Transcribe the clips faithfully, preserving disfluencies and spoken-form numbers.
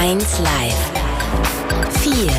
eins Live. vier.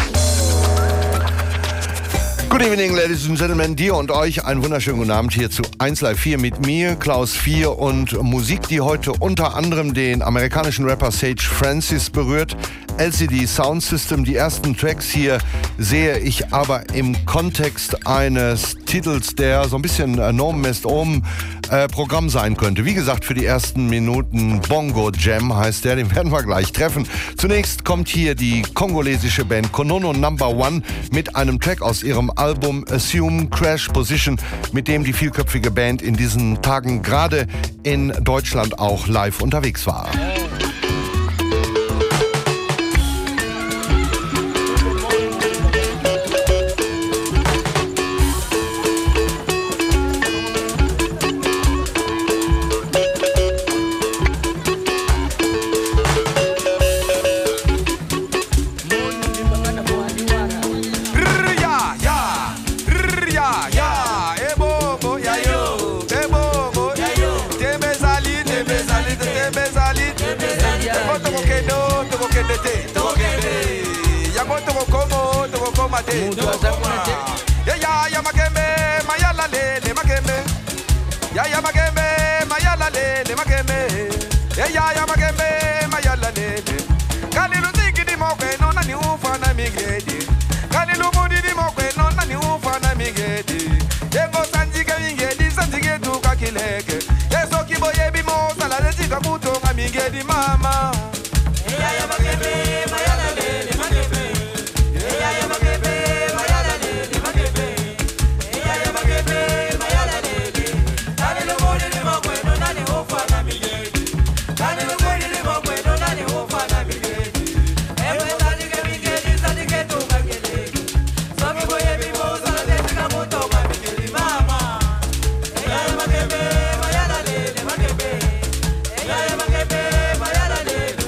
Good evening, ladies and gentlemen. Dir und euch einen wunderschönen guten Abend hier zu eins Live vier mit mir, Klaus vier, und Musik, die heute unter anderem den amerikanischen Rapper Sage Francis berührt. L C D Sound System. Die ersten Tracks hier sehe ich aber im Kontext eines Titels, der so ein bisschen äh, Nom est Om äh, Programm sein könnte. Wie gesagt, für die ersten Minuten Bongo Jam heißt der, den werden wir gleich treffen. Zunächst kommt hier die kongolesische Band Konono Number One mit einem Track aus ihrem Album Assume Crash Position, mit dem die vielköpfige Band in diesen Tagen gerade in Deutschland auch live unterwegs war. Ya ya ya makeme mayala lele makeme ya ya makeme mayala lele makeme ya ya ya makeme mayala lele kanilu zigi di mokwe no na ni ufa na migedi kanilu mudi di mokwe no na ni ufa na migedi yengo sanjige migedi sanjige tu kakileke yeso kiboye bi mo sala de tika kuto nga migedi mama ya ya makeme mayala lele makeme ya ya makeme Mayala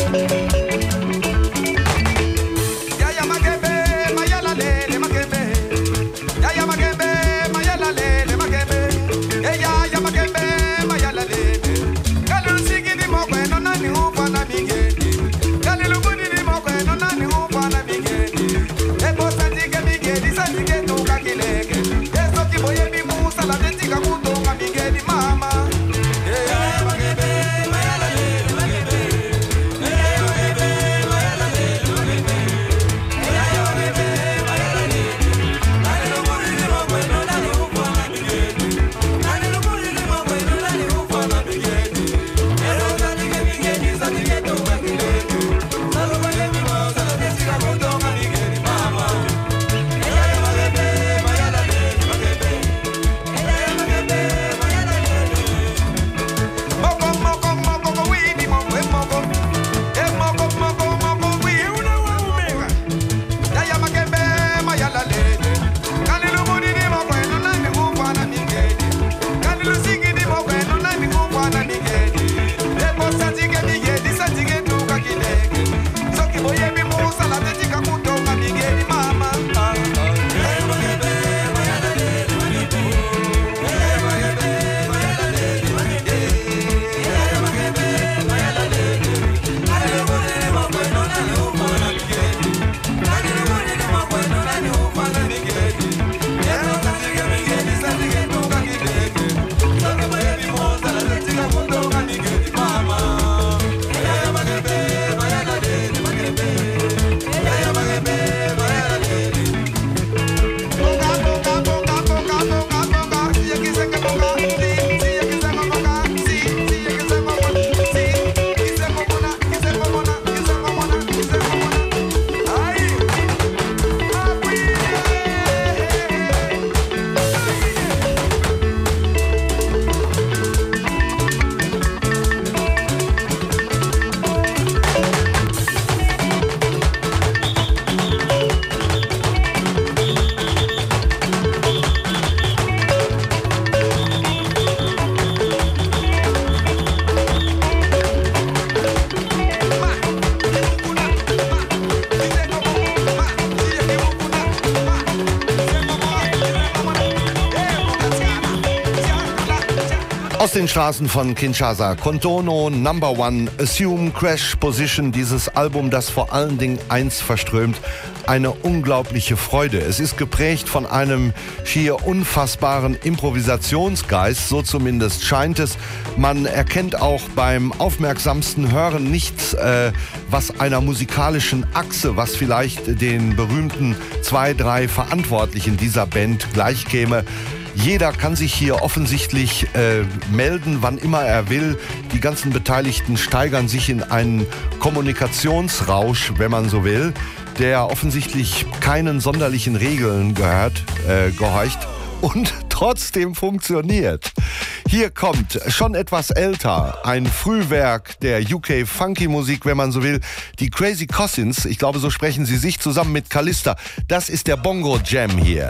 Aus den Straßen von Kinshasa, Kontono, Number One, Assume, Crash Position, dieses Album, das vor allen Dingen eins verströmt, eine unglaubliche Freude. Es ist geprägt von einem schier unfassbaren Improvisationsgeist, so zumindest scheint es. Man erkennt auch beim aufmerksamsten Hören nichts, äh, was einer musikalischen Achse, was vielleicht den berühmten zwei, drei Verantwortlichen dieser Band gleichkäme. Jeder kann sich hier offensichtlich äh, melden, wann immer er will. Die ganzen Beteiligten steigern sich in einen Kommunikationsrausch, wenn man so will, der offensichtlich keinen sonderlichen Regeln gehört, äh, gehorcht und trotzdem funktioniert. Hier kommt, schon etwas älter, ein Frühwerk der U K-Funky-Musik, wenn man so will, die Crazy Cousins, ich glaube, so sprechen sie sich, zusammen mit Calista. Das ist der Bongo Jam hier.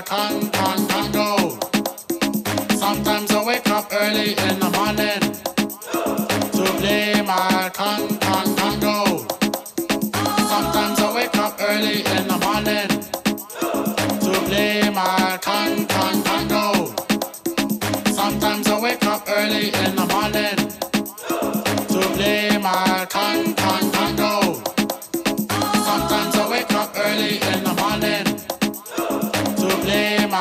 con, con, congo. Sometimes I wake up early in the morning to play my con, con, congo. Sometimes I wake up early in the morning to play my con, con, congo. Sometimes I wake up early in the morning to play my con, con, congo. Sometimes I wake up early in the morning to play my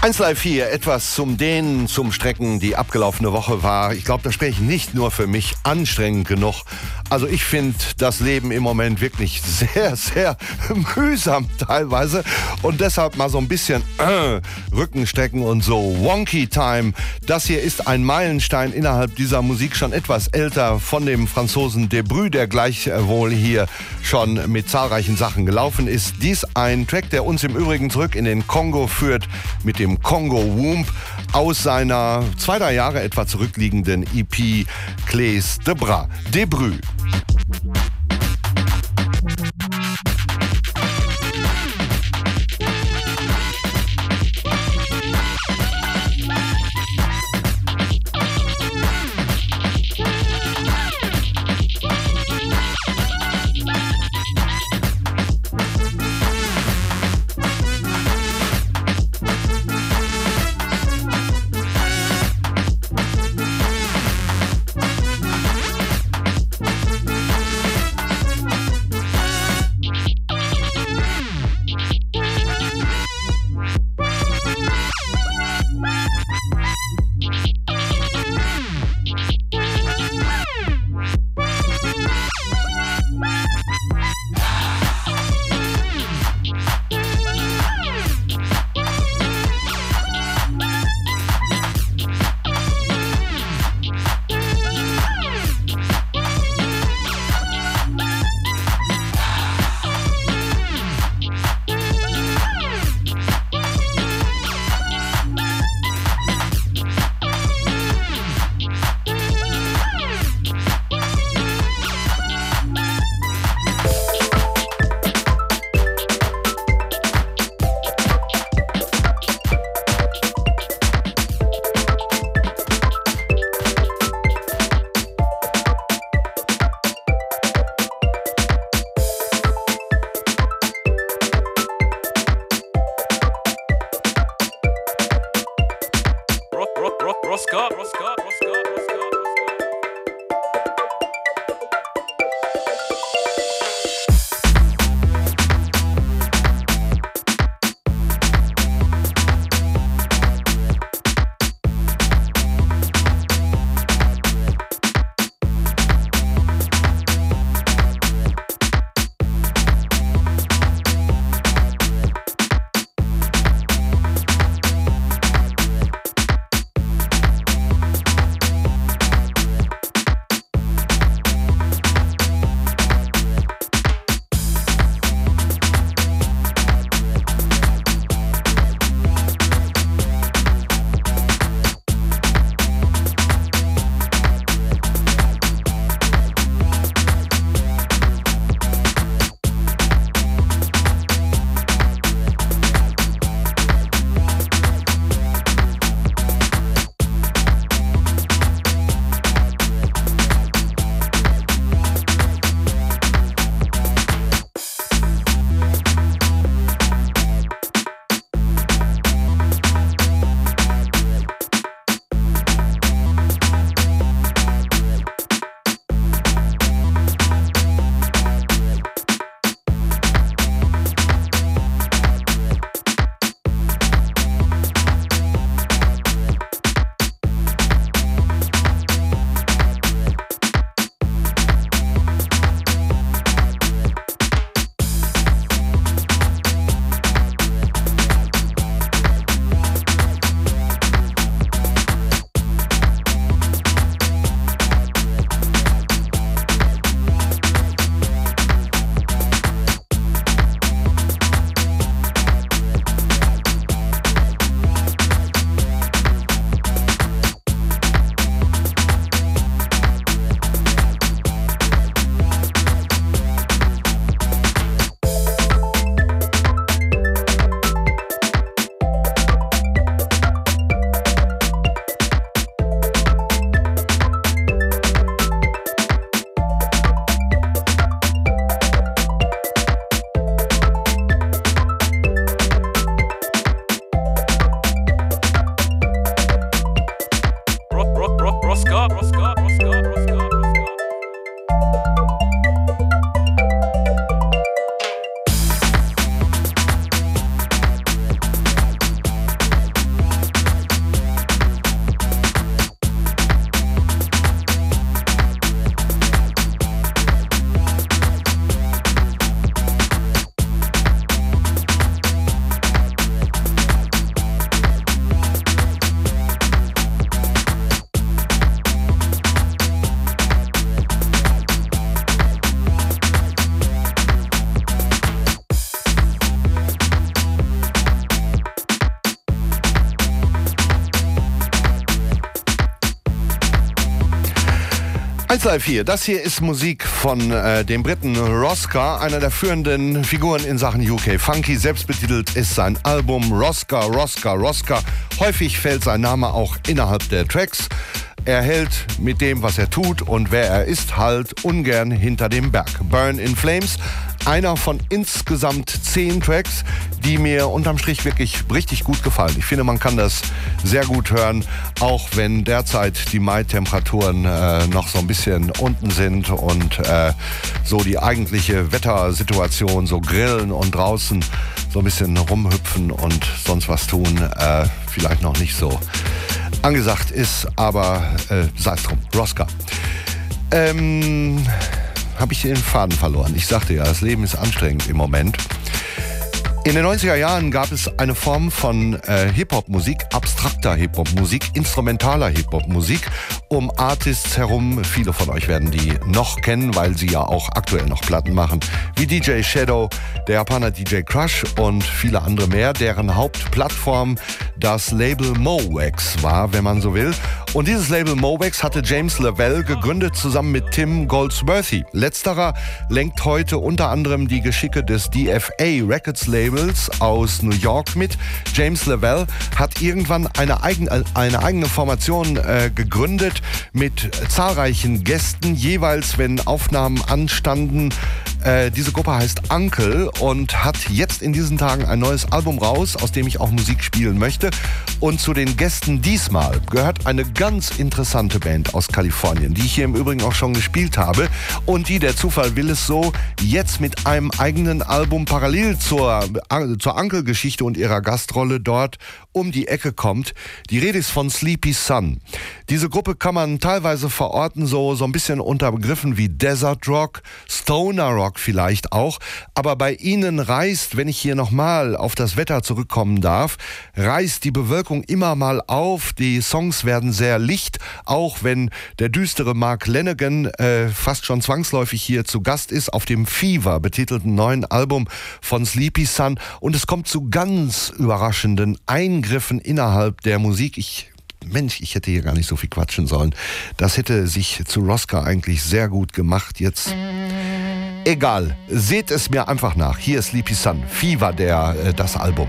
eins Live vier, etwas zum Dehnen, zum Strecken. Die abgelaufene Woche war, ich glaube, da spreche ich nicht nur für mich, anstrengend genug. Also ich finde das Leben im Moment wirklich sehr, sehr mühsam teilweise. Und deshalb mal so ein bisschen äh, Rückenstrecken und so. Wonky Time, das hier ist ein Meilenstein innerhalb dieser Musik, schon etwas älter, von dem Franzosen Debrü, der gleichwohl hier schon mit zahlreichen Sachen gelaufen ist. Dies ein Track, der uns im Übrigen zurück in den Kongo führt, mit dem Kongo Womb aus seiner zwei, drei Jahre etwa zurückliegenden E P Clés de Bras. Debrü. eins Live vier, das hier ist Musik von äh, dem Briten Roska, einer der führenden Figuren in Sachen U K Funky. Selbstbetitelt ist sein Album Roska, Roska, Roska. Häufig fällt sein Name auch innerhalb der Tracks. Er hält mit dem, was er tut und wer er ist, halt ungern hinter dem Berg. Burn in Flames, einer von insgesamt zehn Tracks, die mir unterm Strich wirklich richtig gut gefallen. Ich finde, man kann das sehr gut hören, auch wenn derzeit die Mai-Temperaturen äh, noch so ein bisschen unten sind und äh, so die eigentliche Wettersituation, so grillen und draußen so ein bisschen rumhüpfen und sonst was tun, äh, vielleicht noch nicht so angesagt ist, aber äh, sei es drum. Roska. Ähm, habe ich den Faden verloren. Ich sagte ja, das Leben ist anstrengend im Moment. In den neunziger Jahren gab es eine Form von äh, Hip-Hop-Musik, abstrakter Hip-Hop-Musik, instrumentaler Hip-Hop-Musik um Artists herum. Viele von euch werden die noch kennen, weil sie ja auch aktuell noch Platten machen, wie D J Shadow, der Japaner D J Crush und viele andere mehr, deren Hauptplattform das Label Mowax war, wenn man so will. Und dieses Label Mowax hatte James Lavelle gegründet zusammen mit Tim Goldsworthy. Letzterer lenkt heute unter anderem die Geschicke des D F A Records Labels aus New York mit. James Lavelle hat irgendwann eine, eigen, eine eigene Formation äh, gegründet mit zahlreichen Gästen, jeweils wenn Aufnahmen anstanden. Äh, diese Gruppe heißt Uncle und hat jetzt in diesen Tagen ein neues Album raus, aus dem ich auch Musik spielen möchte. Und zu den Gästen diesmal gehört eine ganz interessante Band aus Kalifornien, die ich hier im Übrigen auch schon gespielt habe und die, der Zufall will es so, jetzt mit einem eigenen Album parallel zur, zur Uncle-Geschichte und ihrer Gastrolle dort um die Ecke kommt. Die Rede ist von Sleepy Sun. Diese Gruppe kann man teilweise verorten, so, so ein bisschen unter Begriffen wie Desert Rock, Stoner Rock vielleicht auch. Aber bei ihnen reißt, wenn ich hier nochmal auf das Wetter zurückkommen darf, reißt die Bewölkung immer mal auf. Die Songs werden sehr licht, auch wenn der düstere Mark Lanegan äh, fast schon zwangsläufig hier zu Gast ist auf dem Fever betitelten neuen Album von Sleepy Sun. Und es kommt zu ganz überraschenden Eingriffen innerhalb der Musik. Ich Mensch, ich hätte hier gar nicht so viel quatschen sollen. Das hätte sich zu Roska eigentlich sehr gut gemacht. Jetzt egal, seht es mir einfach nach. Hier ist Sleepy Sun, Fever, der, äh, das Album.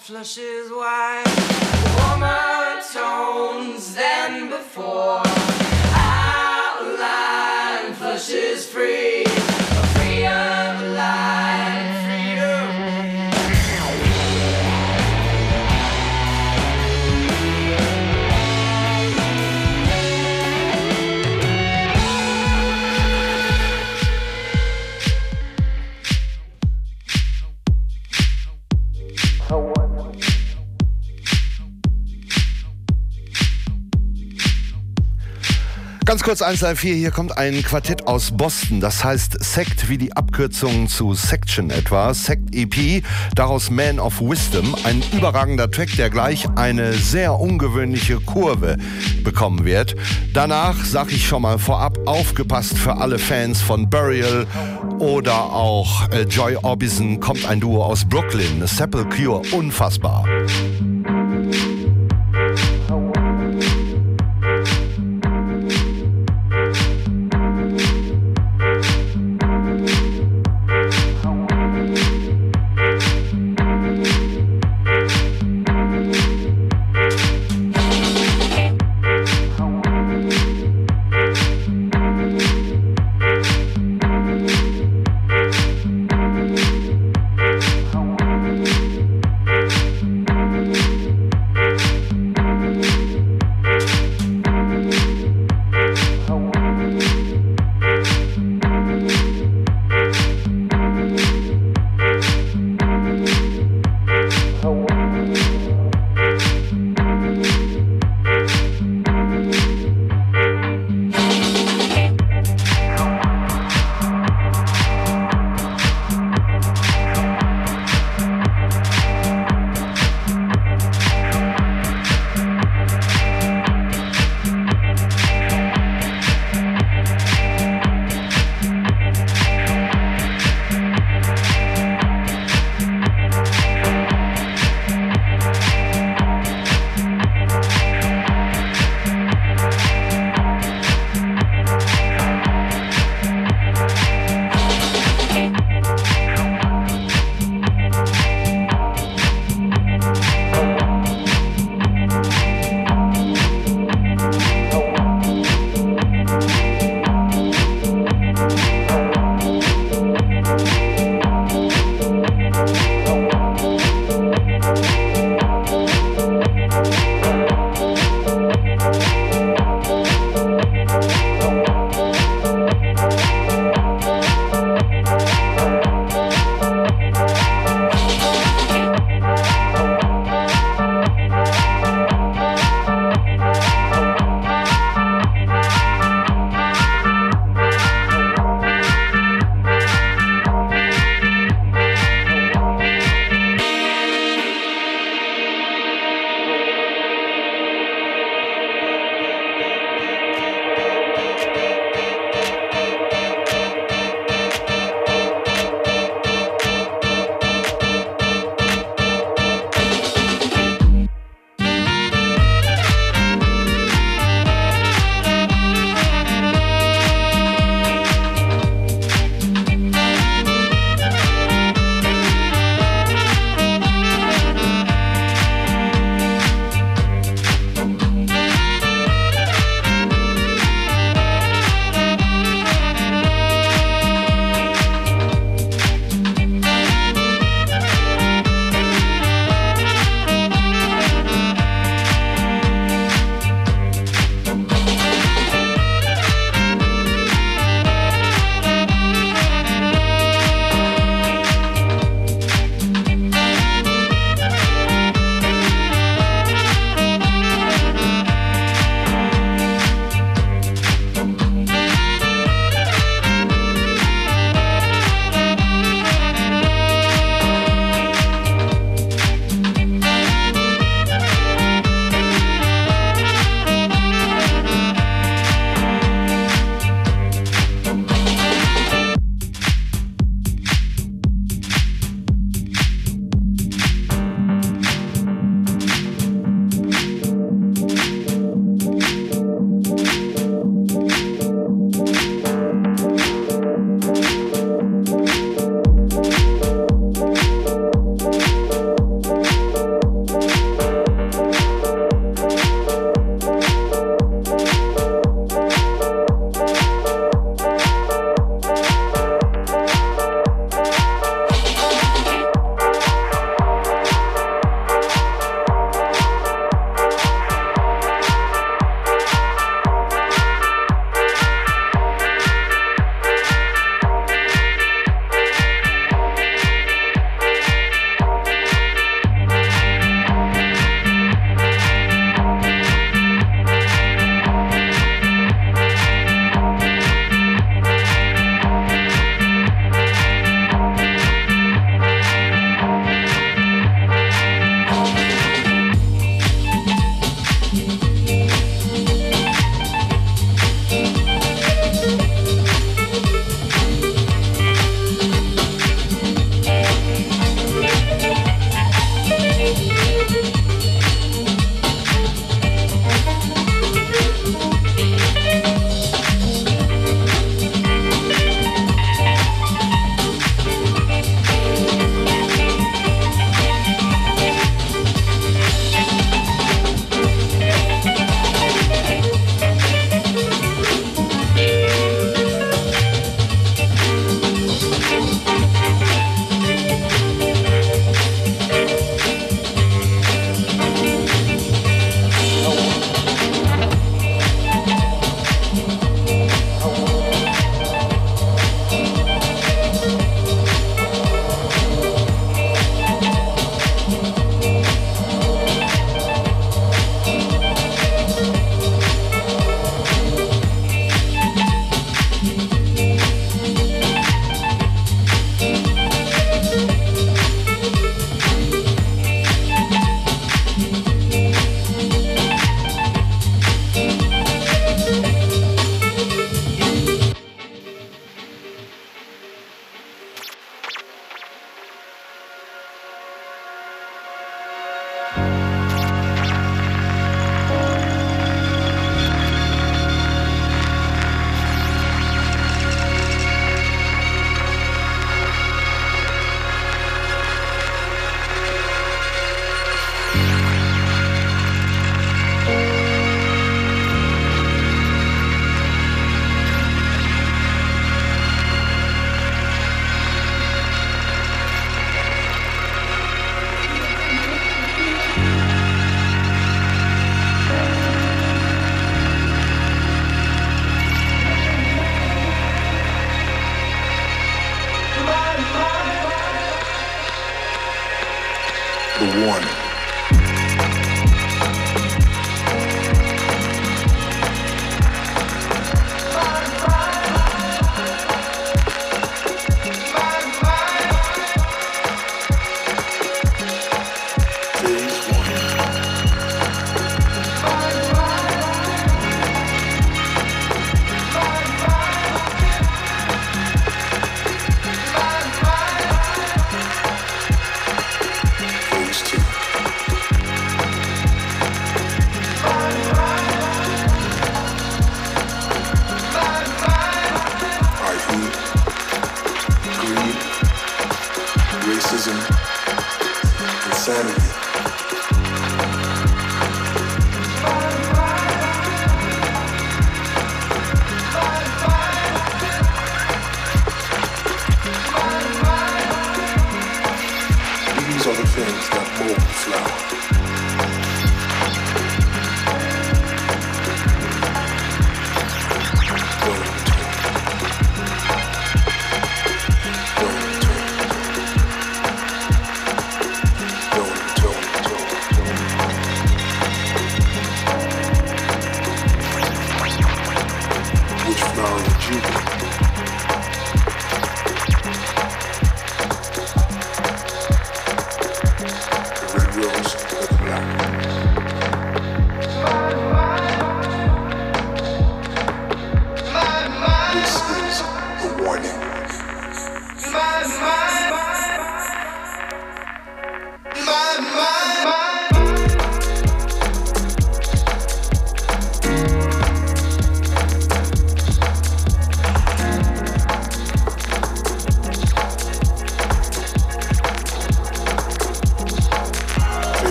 flushes white, warmer tones than before. Outline flushes free, free of life, freedom. Ganz kurz eins drei vier, hier kommt ein Quartett aus Boston, das heißt Sect wie die Abkürzung zu Section etwa, Sect E P, daraus Man of Wisdom, ein überragender Track, der gleich eine sehr ungewöhnliche Kurve bekommen wird. Danach, sag ich schon mal vorab, aufgepasst für alle Fans von Burial oder auch äh, Joy Orbison, kommt ein Duo aus Brooklyn, Sepultura, unfassbar. Thank you. warning.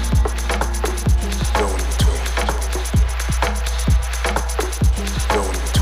Going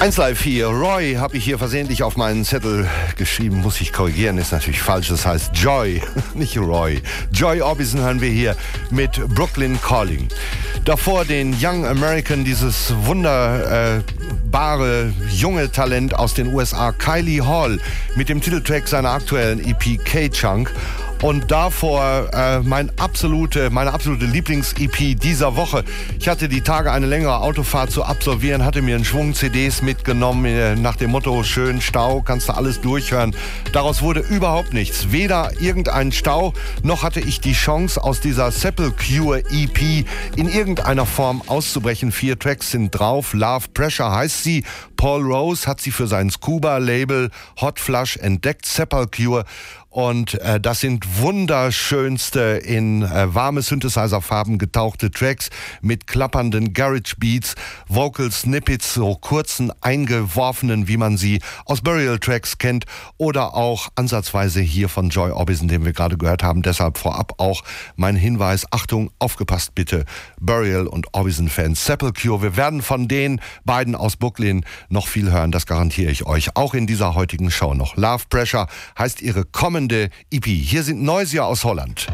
eins Live vier, Roy habe ich hier versehentlich auf meinen Zettel geschrieben, muss ich korrigieren, ist natürlich falsch, das heißt Joy, nicht Roy. Joy Orbison hören wir hier mit Brooklyn Calling. Davor den Young American, dieses wunderbare junge Talent aus den U S A, Kylie Hall, mit dem Titeltrack seiner aktuellen E P K-Chunk. Und davor äh, mein absolute, meine absolute Lieblings-E P dieser Woche. Ich hatte die Tage eine längere Autofahrt zu absolvieren, hatte mir einen Schwung C Ds mitgenommen, äh, nach dem Motto, schön Stau, kannst du alles durchhören. Daraus wurde überhaupt nichts. Weder irgendein Stau, noch hatte ich die Chance, aus dieser Sepultura E P in irgendeiner Form auszubrechen. Vier Tracks sind drauf. Love Pressure heißt sie. Paul Rose hat sie für sein Scuba-Label Hot Flush entdeckt. Sepultura. Und äh, das sind wunderschönste, in äh, warme Synthesizer-Farben getauchte Tracks mit klappernden Garage-Beats, Vocal-Snippets, so kurzen, eingeworfenen, wie man sie aus Burial-Tracks kennt, oder auch ansatzweise hier von Joy Orbison, den wir gerade gehört haben. Deshalb vorab auch mein Hinweis, Achtung, aufgepasst bitte, Burial- und Orbison-Fans. Sepultura, wir werden von den beiden aus Brooklyn noch viel hören, das garantiere ich euch, auch in dieser heutigen Show noch. Love Pressure heißt ihre kommende E P. Hier sind Noisia aus Holland.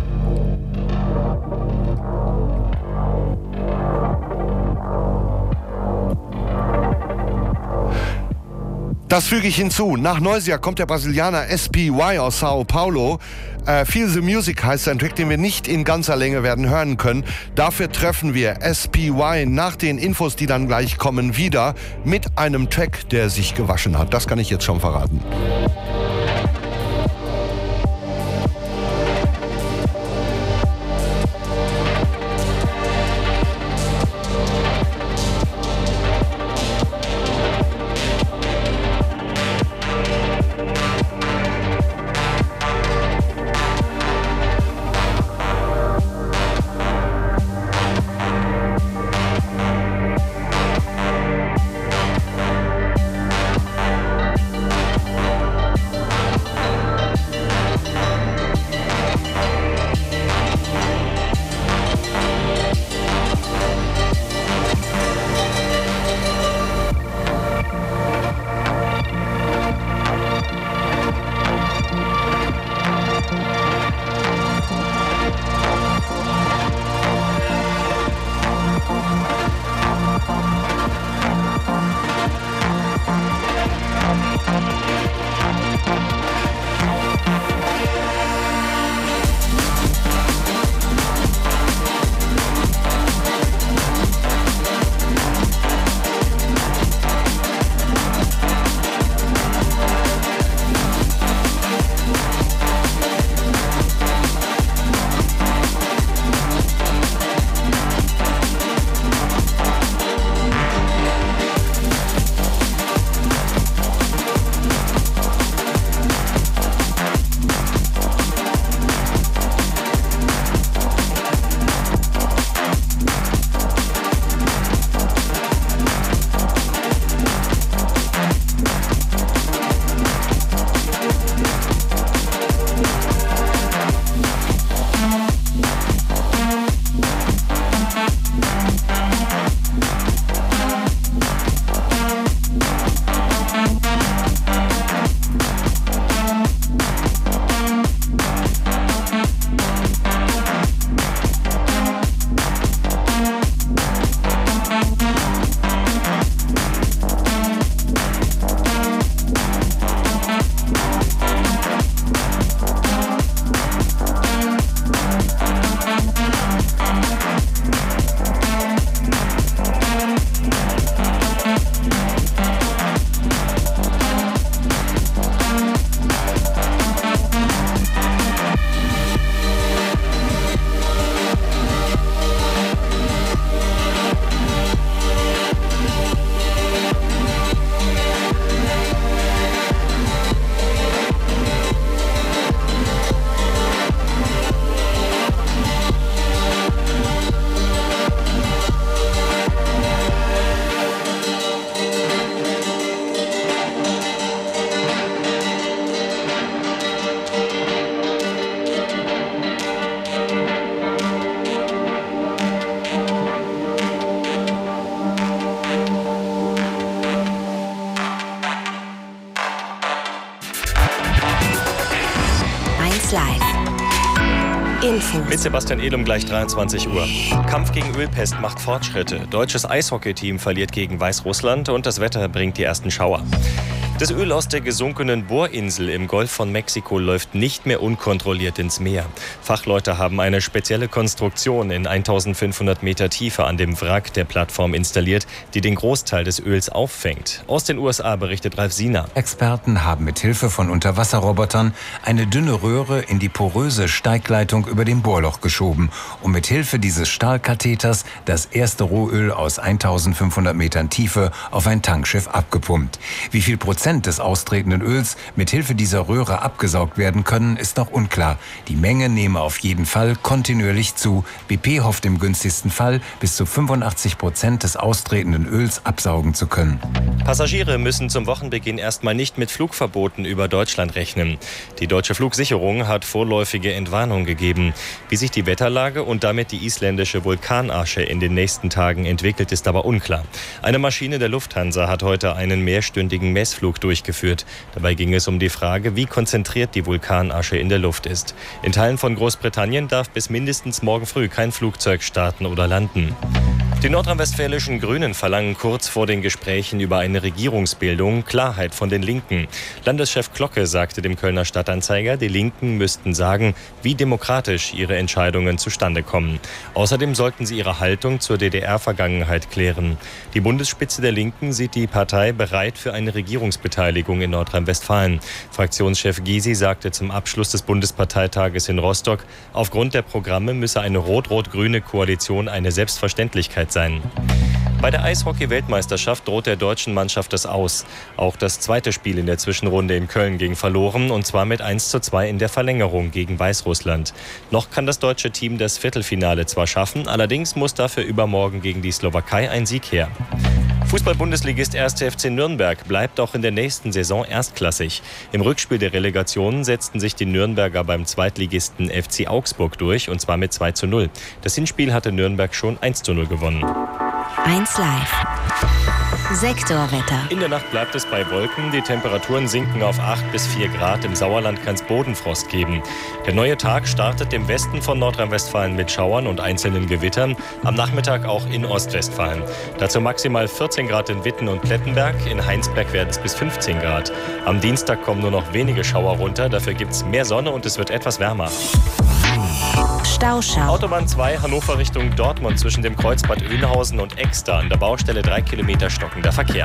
Das füge ich hinzu. Nach Noisia kommt der Brasilianer S P Y aus Sao Paulo. Äh, Feel the Music heißt ein Track, den wir nicht in ganzer Länge werden hören können. Dafür treffen wir S P Y nach den Infos, die dann gleich kommen, wieder mit einem Track, der sich gewaschen hat. Das kann ich jetzt schon verraten. Infos. Mit Sebastian Ehl um gleich dreiundzwanzig Uhr. Kampf gegen Ölpest macht Fortschritte. Deutsches Eishockeyteam verliert gegen Weißrussland und das Wetter bringt die ersten Schauer. Das Öl aus der gesunkenen Bohrinsel im Golf von Mexiko läuft nicht mehr unkontrolliert ins Meer. Fachleute haben eine spezielle Konstruktion in eintausendfünfhundert Meter Tiefe an dem Wrack der Plattform installiert, die den Großteil des Öls auffängt. Aus den U S A berichtet Ralf Siener. Experten haben mit Hilfe von Unterwasserrobotern eine dünne Röhre in die poröse Steigleitung über dem Bohrloch geschoben und mit Hilfe dieses Stahlkatheters das erste Rohöl aus eintausendfünfhundert Metern Tiefe auf ein Tankschiff abgepumpt. Wie viel Prozent des austretenden Öls mit Hilfe dieser Röhre abgesaugt werden können, ist noch unklar. Die Menge nehme auf jeden Fall kontinuierlich zu. B P hofft im günstigsten Fall, bis zu fünfundachtzig Prozent des austretenden Öls absaugen zu können. Passagiere müssen zum Wochenbeginn erstmal nicht mit Flugverboten über Deutschland rechnen. Die deutsche Flugsicherung hat vorläufige Entwarnung gegeben. Wie sich die Wetterlage und damit die isländische Vulkanasche in den nächsten Tagen entwickelt, ist aber unklar. Eine Maschine der Lufthansa hat heute einen mehrstündigen Messflug durchgeführt. Dabei ging es um die Frage, wie konzentriert die Vulkanasche in der Luft ist. In Teilen von Großbritannien darf bis mindestens morgen früh kein Flugzeug starten oder landen. Die nordrhein-westfälischen Grünen verlangen kurz vor den Gesprächen über eine Regierungsbildung Klarheit von den Linken. Landeschef Glocke sagte dem Kölner Stadtanzeiger, die Linken müssten sagen, wie demokratisch ihre Entscheidungen zustande kommen. Außerdem sollten sie ihre Haltung zur D D R-Vergangenheit klären. Die Bundesspitze der Linken sieht die Partei bereit für eine Regierungsbeteiligung in Nordrhein-Westfalen. Fraktionschef Gysi sagte zum Abschluss des Bundesparteitages in Rostock, aufgrund der Programme müsse eine rot-rot-grüne Koalition eine Selbstverständlichkeit sein. Bei der Eishockey-Weltmeisterschaft droht der deutschen Mannschaft das Aus. Auch das zweite Spiel in der Zwischenrunde in Köln ging verloren, und zwar mit eins zu zwei in der Verlängerung gegen Weißrussland. Noch kann das deutsche Team das Viertelfinale zwar schaffen, allerdings muss dafür übermorgen gegen die Slowakei ein Sieg her. Fußball-Bundesligist erster F C Nürnberg bleibt auch in der nächsten Saison erstklassig. Im Rückspiel der Relegation setzten sich die Nürnberger beim Zweitligisten F C Augsburg durch, und zwar mit zwei zu null. Das Hinspiel hatte Nürnberg schon eins zu null gewonnen. eins Live. Sektorwetter. In der Nacht bleibt es bei Wolken. Die Temperaturen sinken auf acht bis vier Grad. Im Sauerland kann es Bodenfrost geben. Der neue Tag startet im Westen von Nordrhein-Westfalen mit Schauern und einzelnen Gewittern. Am Nachmittag auch in Ostwestfalen. Dazu maximal vierzehn Grad in Witten und Plettenberg. In Heinsberg werden es bis fünfzehn Grad. Am Dienstag kommen nur noch wenige Schauer runter. Dafür gibt es mehr Sonne und es wird etwas wärmer. Stauschau. Autobahn zwei, Hannover Richtung Dortmund zwischen dem Kreuzbad Oeynhausen und Exter. An der Baustelle drei Kilometer stockender Verkehr.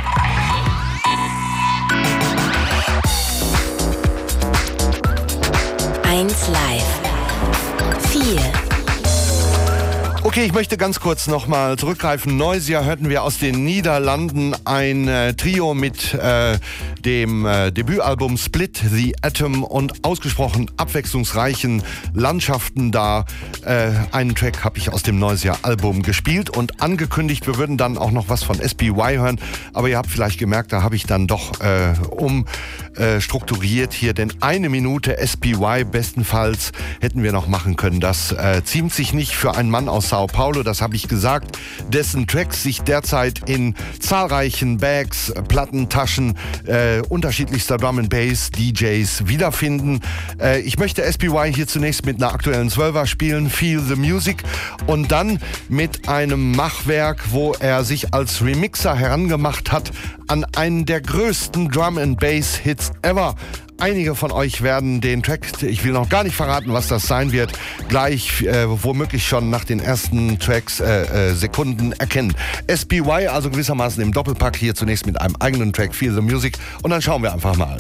eins Live. vier. Okay, ich möchte ganz kurz nochmal zurückgreifen. Neues Jahr hörten wir aus den Niederlanden ein äh, Trio mit äh, dem äh, Debütalbum Split the Atom und ausgesprochen abwechslungsreichen Landschaften da. Äh, einen Track habe ich aus dem Neues Jahr Album gespielt und angekündigt, wir würden dann auch noch was von S B Y hören. Aber ihr habt vielleicht gemerkt, da habe ich dann doch äh, umstrukturiert äh, hier, denn eine Minute S B Y bestenfalls hätten wir noch machen können. Das äh, ziemt sich nicht für einen Mann aus Sao Paulo, das habe ich gesagt, dessen Tracks sich derzeit in zahlreichen Bags, Platten, Taschen, äh, unterschiedlichster Drum and Bass D Js wiederfinden. Äh, ich möchte S B Y hier zunächst mit einer aktuellen Zwölfer spielen, Feel the Music, und dann mit einem Machwerk, wo er sich als Remixer herangemacht hat an einen der größten Drum and Bass Hits ever. Einige von euch werden den Track, ich will noch gar nicht verraten, was das sein wird, gleich äh, womöglich schon nach den ersten Tracks äh, äh, Sekunden erkennen. S B Y also gewissermaßen im Doppelpack, hier zunächst mit einem eigenen Track, Feel the Music, und dann schauen wir einfach mal.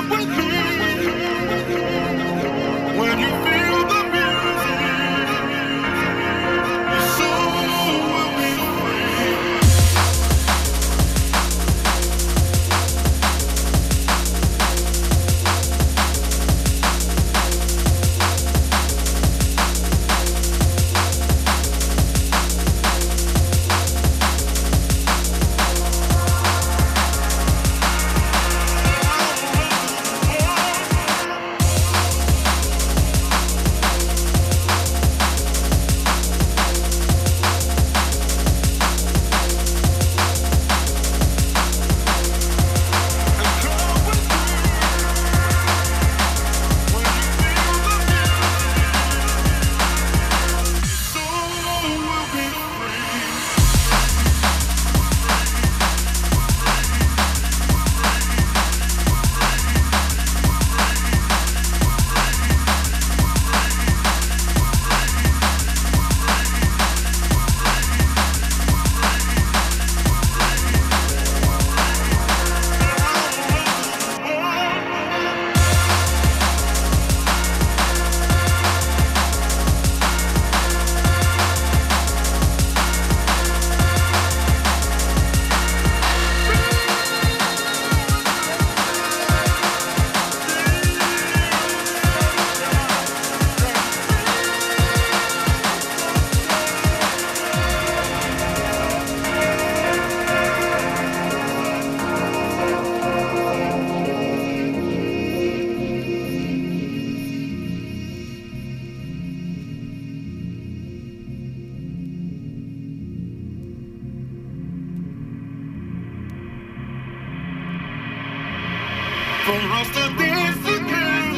For us to dance again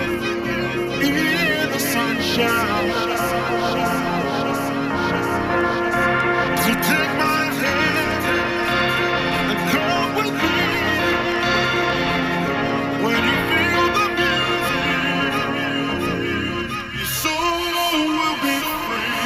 in the sunshine. So take my hand and come with me. When you feel the music, your soul will be free.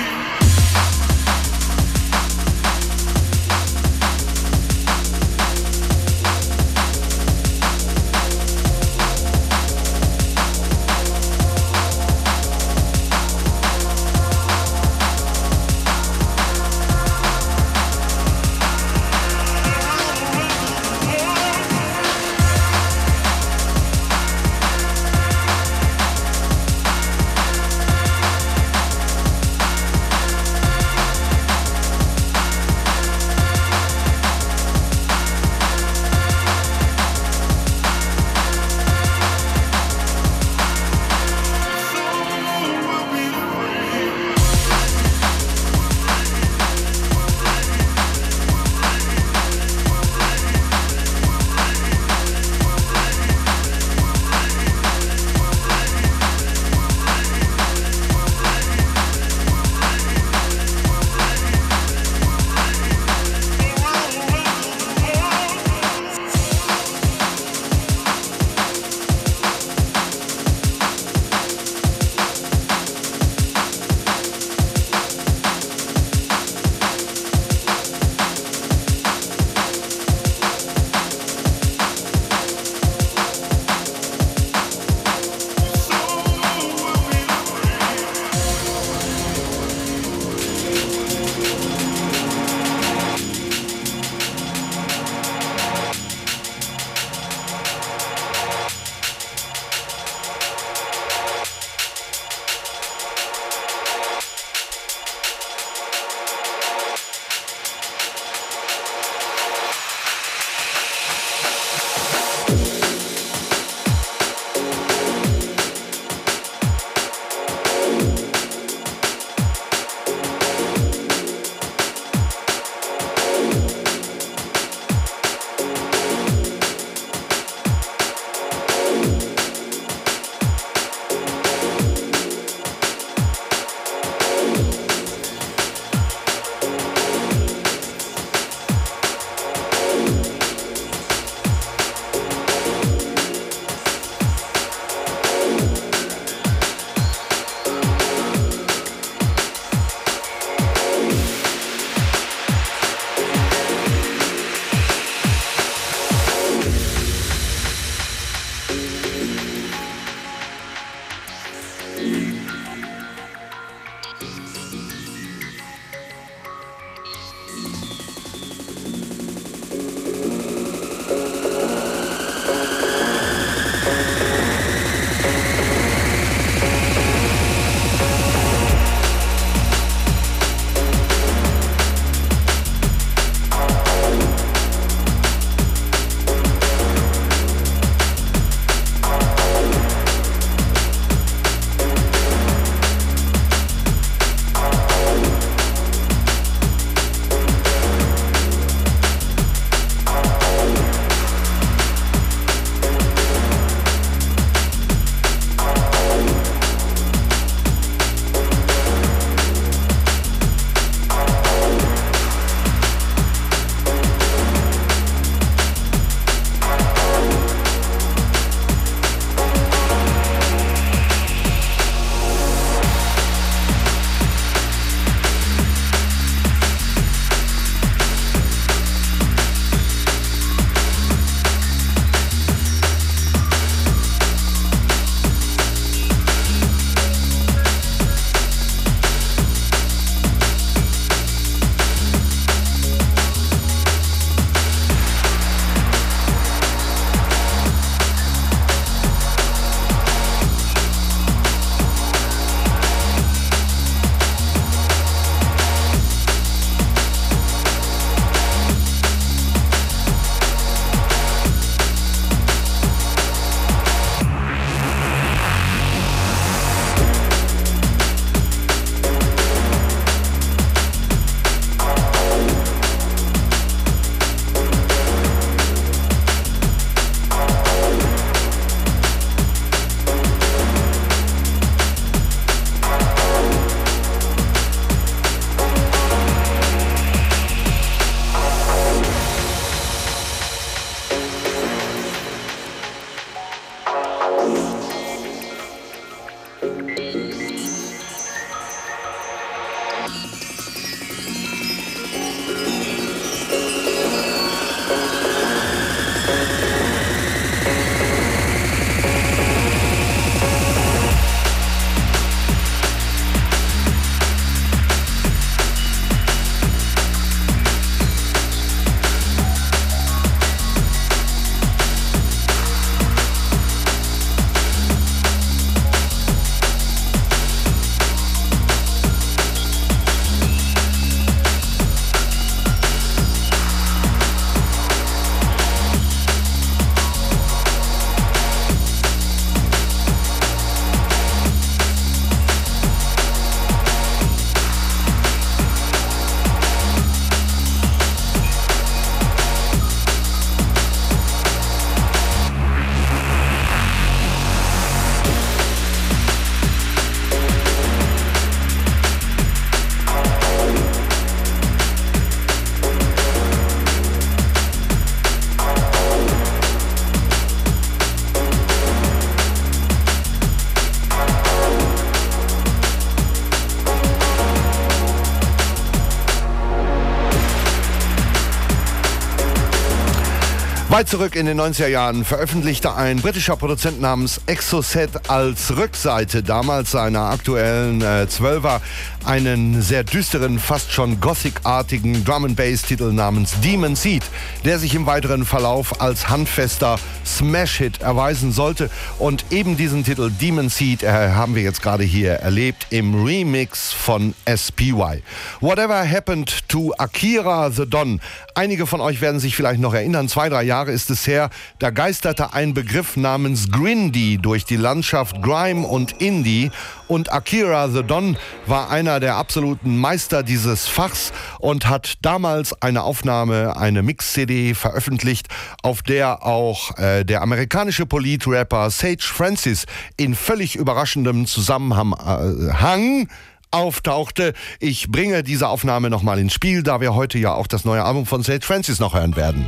Weit zurück in den neunziger Jahren veröffentlichte ein britischer Produzent namens Exocet als Rückseite damals seiner aktuellen äh, Zwölfer einen sehr düsteren, fast schon Gothic-artigen Drum-and-Bass-Titel namens Demon Seed, der sich im weiteren Verlauf als handfester Smash-Hit erweisen sollte. Und eben diesen Titel Demon Seed äh, haben wir jetzt gerade hier erlebt im Remix von S P Y. Whatever Happened to Akira the Don? Einige von euch werden sich vielleicht noch erinnern, zwei, drei Jahre ist es her, da geisterte ein Begriff namens Grindy durch die Landschaft Grime und Indie und Akira the Don war einer der absoluten Meister dieses Fachs und hat damals eine Aufnahme, eine Mix-C D veröffentlicht, auf der auch äh, der amerikanische Polit-Rapper Sage Francis in völlig überraschendem Zusammenhang auftauchte. Ich bringe diese Aufnahme nochmal ins Spiel, da wir heute ja auch das neue Album von Sage Francis noch hören werden.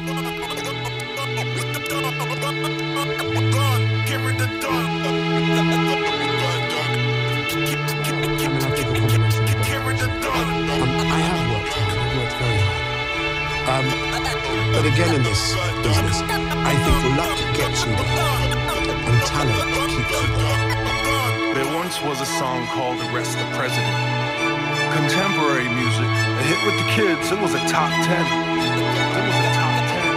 Um, but again in this business, I think luck gets you there, and talent keeps you there. There once was a song called Arrest the President. Contemporary music, a hit with the kids, it was a top ten. It was a top ten.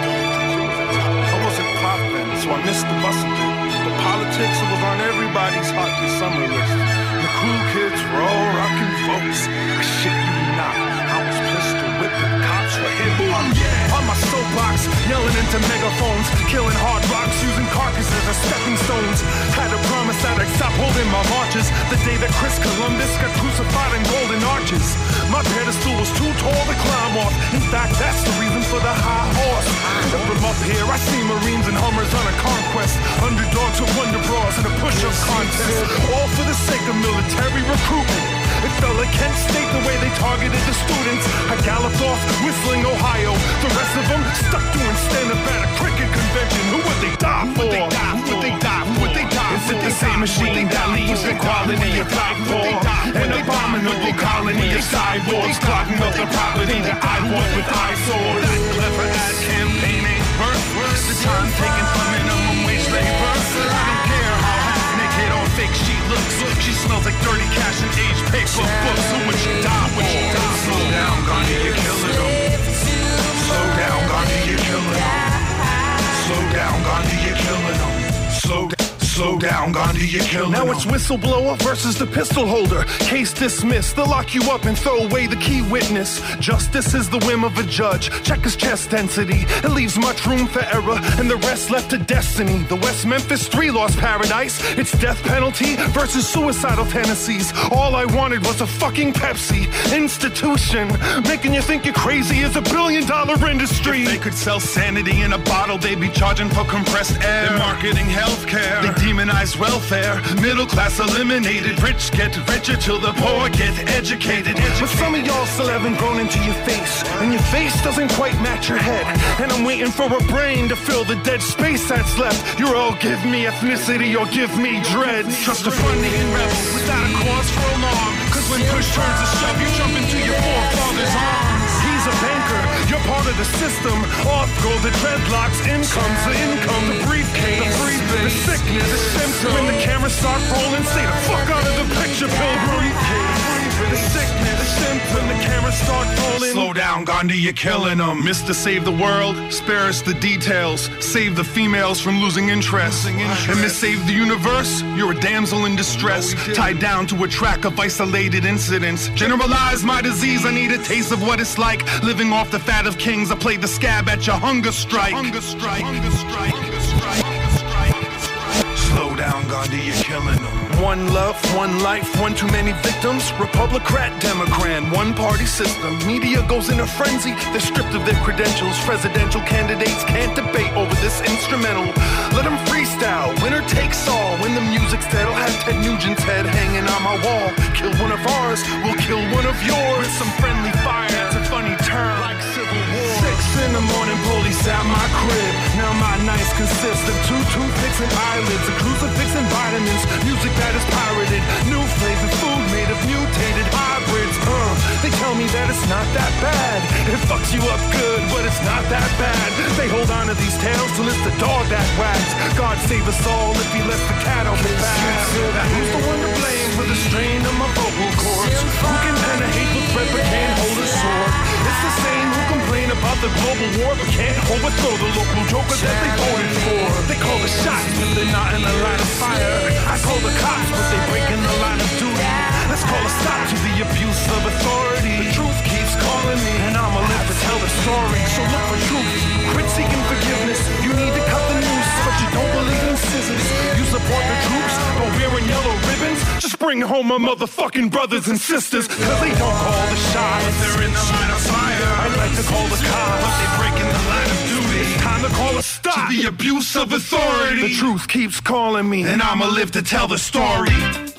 I wasn't pop then, so I missed the bus a bit. But politics, it was on everybody's hot this summer list. The cool kids were all rocking folks. I shit you not, I was pistol whipping cops for hip hop. On my soapbox, yelling into megaphones, killing hard rocks using carcasses as stepping stones. Had a promise that I'd stop holding my marches the day that Chris Columbus got crucified in golden arches. My pedestal was too tall to climb off. In fact, that's the reason for the high horse. And from up here, I see Marines and Hummers on a conquest. Underdogs with wonder bras in a push-up contest. All for the sake of military recruitment. It felt like Kent State the way they targeted the students. I galloped off, whistling Ohio. The rest of them stuck doing stand-up at a cricket convention. Who would they die for? Who would they die? Who would they die? Who would they die? Is it the same machine that leaves equality you fight for? An abominable colony of cyborgs clogging up the property that I want with eyesores. That clever ad campaign ain't worth the time taken for minimum wage labor. I don't care how half-naked or fake she looks. She smells like dirty cash and aged paper books. Who would she die? Would she die? Slow down, Gandhi, you're killing them. Slow down, Gandhi, you're killing them. Slow down, Gandhi, you're killing them. Slow down. Slow down, Gandhi, you're killing Now it's whistleblower versus the pistol holder. Case dismissed, they'll lock you up and throw away the key witness. Justice is the whim of a judge. Check his chest density. It leaves much room for error, and the rest left to destiny. The West Memphis Three lost paradise. It's death penalty versus suicidal tendencies. All I wanted was a fucking Pepsi institution. Making you think you're crazy is a billion dollar industry. If they could sell sanity in a bottle, they'd be charging for compressed air. They're marketing healthcare. They demonize welfare, middle class eliminated, rich get richer till the poor get educated. But some of y'all still haven't grown into your face, and your face doesn't quite match your head. And I'm waiting for a brain to fill the dead space that's left. You're all give me ethnicity or give me dreads. Trust a funding and rebel without a cause for alarm. Cause when push turns to shove, you jump into your forefather's arms. He's a banker, you're part of the system. Off go the dreadlocks, incomes, the income, the briefcase, the breathing, the sickness, the symptom. When the cameras start rolling, stay the fuck out of the picture, pilgrim. The sickness, the symptom, the cameras start rolling. Slow down, Gandhi, you're killing them. Mister Save the World, spare us the details. Save the females from losing interest. And Miss Save the Universe, you're a damsel in distress. Tied down to a track of isolated incidents. Generalize my disease, I need a taste of what it's like. Living off the fat of kings, I play the scab at your hunger strike. Hunger strike, hunger strike, hunger strike, hunger strike. Slow down, Gandhi, you're killing them. One love, one life, one too many victims. Republican, Democrat, one party system. Media goes in a frenzy, they're stripped of their credentials. Presidential candidates can't debate over this instrumental. Let them freestyle, winner takes all. When the music's dead, I'll have Ted Nugent's head hanging on my wall. Kill one of ours, we'll kill one of yours. With some friendly fire, it's a funny term, like civil war. Six in the morning, police at my crib. Now my nights consist of two toothpicks and eyelids, a crucifix and vitamins, music that is pirated, new flavored food made of mutated hybrids. Uh, They tell me that it's not that bad. It fucks you up good, but it's not that bad. They hold on to these tales till it's the dog that wags. God save us all if he left the cat on the path. Now who's the one to blame for the strain of my vocal cords? Who can pen a hateful threat but can't hold a sword? It's the same who complain about the global war but can't overthrow the local joker that they voted for. They call the shots but they're not in the line of fire. I call the cops but they break in the line of duty. Let's call a stop to the abuse of authority. The truth keeps calling me and I'ma live to tell the story. So look for truth, quit seeking forgiveness. You need to cut the noose but you don't believe in scissors. You support the troops but wearing yellow ribbons. Just bring home my motherfucking brothers and sisters. Cause they don't call the shots but they're in the line of fire. I'd like to call the cops but they break in the line of duty. It's time to call a stop to the abuse of authority. The truth keeps calling me and I'ma live to tell the story.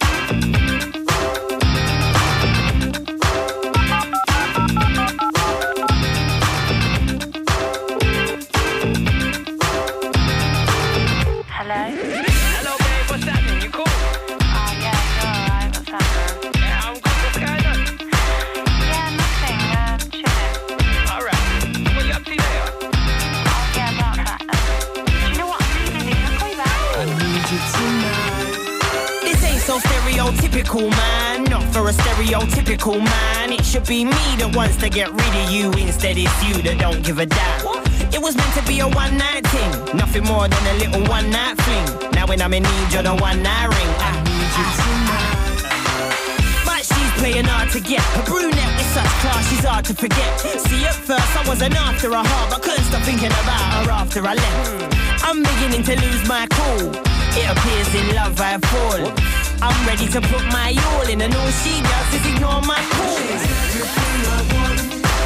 Stereotypical man, not for a stereotypical man. It should be me that wants to get rid of you. Instead it's you that don't give a damn. It was meant to be a one night thing, nothing more than a little one night fling. Now when I'm in need you're the one night ring. I need you tonight. But she's playing hard to get. A brunette with such class she's hard to forget. See at first I wasn't after her heart, but couldn't stop thinking about her after I left. I'm beginning to lose my cool. It appears in love I fall. I'm ready to put my all in and all she does is ignore my calls. Everything I want,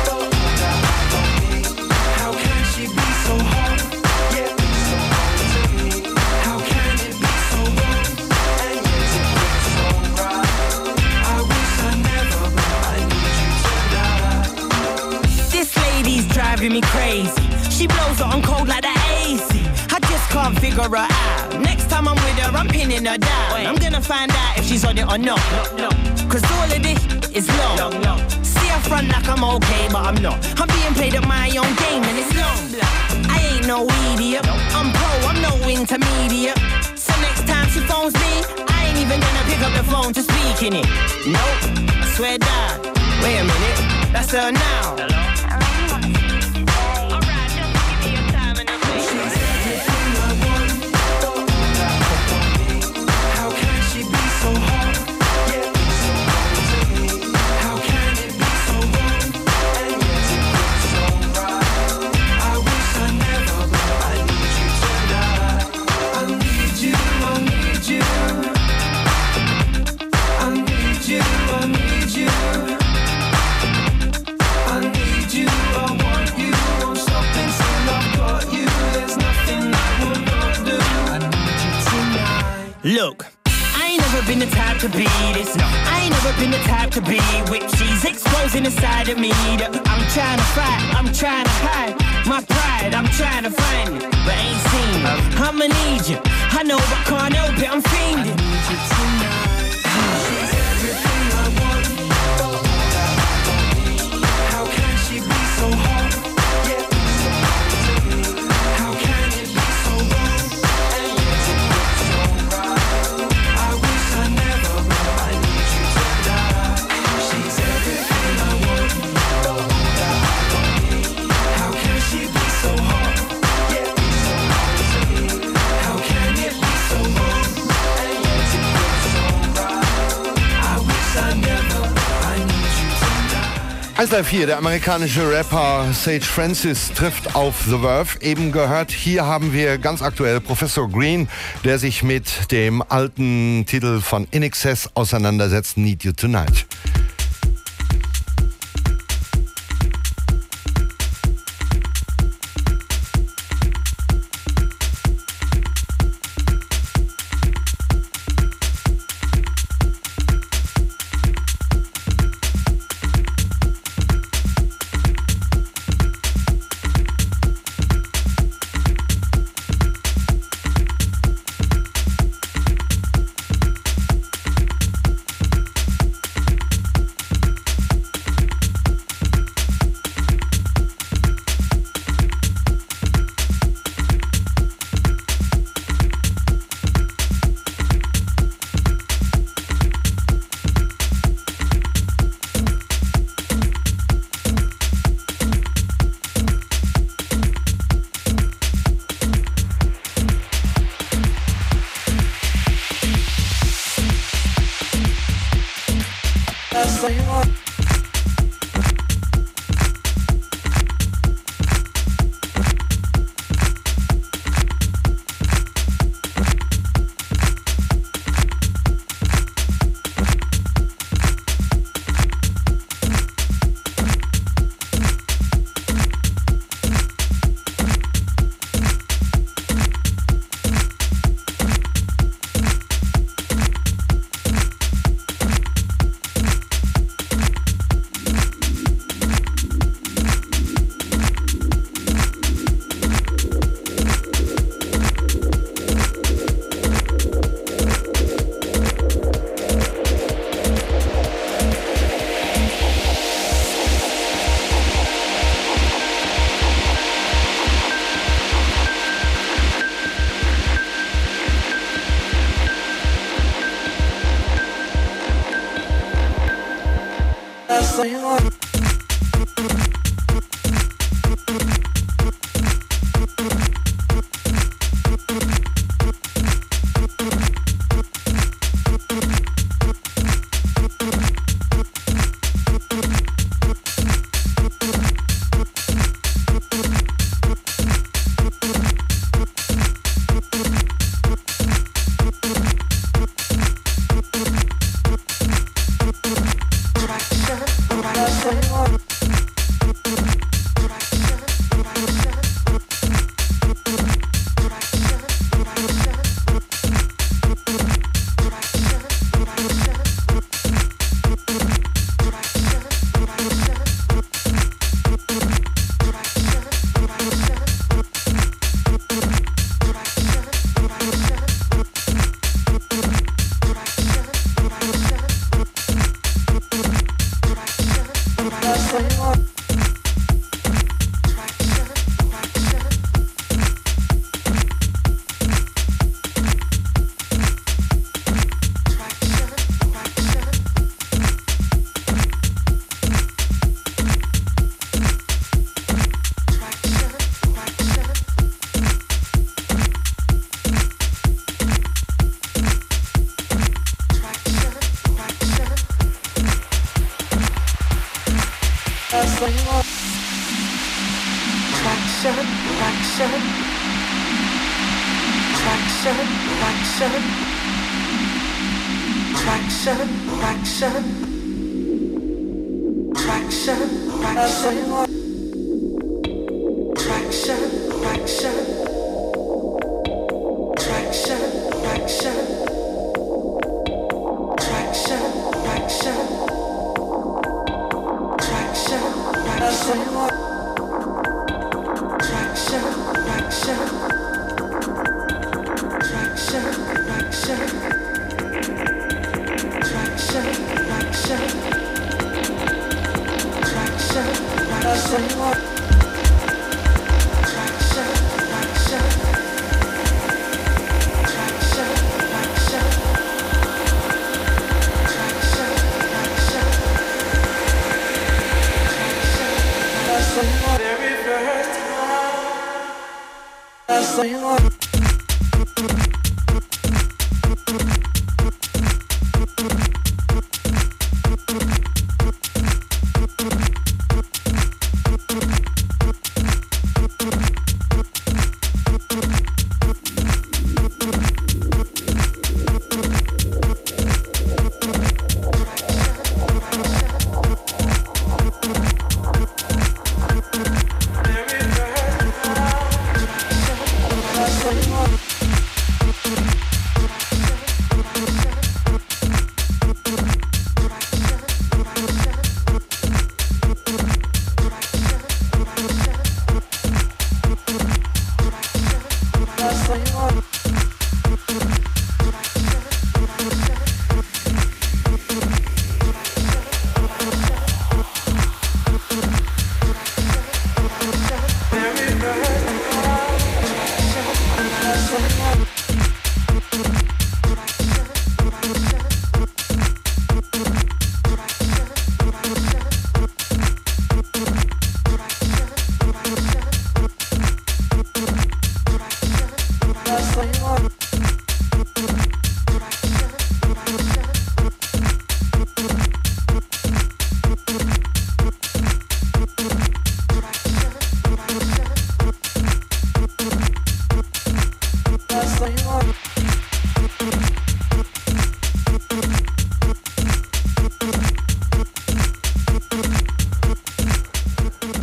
how can she be so hard? Yeah, be so hard to me. How can it be so wrong? And yet it feels so right. I wish I never, but I need you tonight. This lady's driving me crazy. She blows it on cold like the A C. I just can't figure her out. Next time I'm with her, I'm pinning her down. Wait. I'm gonna find out if she's on it or not. No, no. Cause all of this is long. long, long. See her front like I'm okay, but I'm not. I'm being played at my own game and it's long. I ain't no idiot. No. I'm pro, I'm no intermediate. So next time she phones me, I ain't even gonna pick up the phone to speak in it. Nope, I swear down. Wait a minute, that's her now. Hello? Look, I ain't never been the type to be this. No, I ain't never been the type to be which she's exposing the side of me that I'm trying to fight, I'm trying to hide my pride, I'm trying to find it, but ain't seen it. I'ma need you, I know but can't help it, I'm fiending. I need you tonight. She's everything I want. How can she be so hard? eins Live vier, der amerikanische Rapper Sage Francis trifft auf The Verve, eben gehört. Hier haben wir ganz aktuell Professor Green, der sich mit dem alten Titel von In Excess auseinandersetzt, Need You Tonight.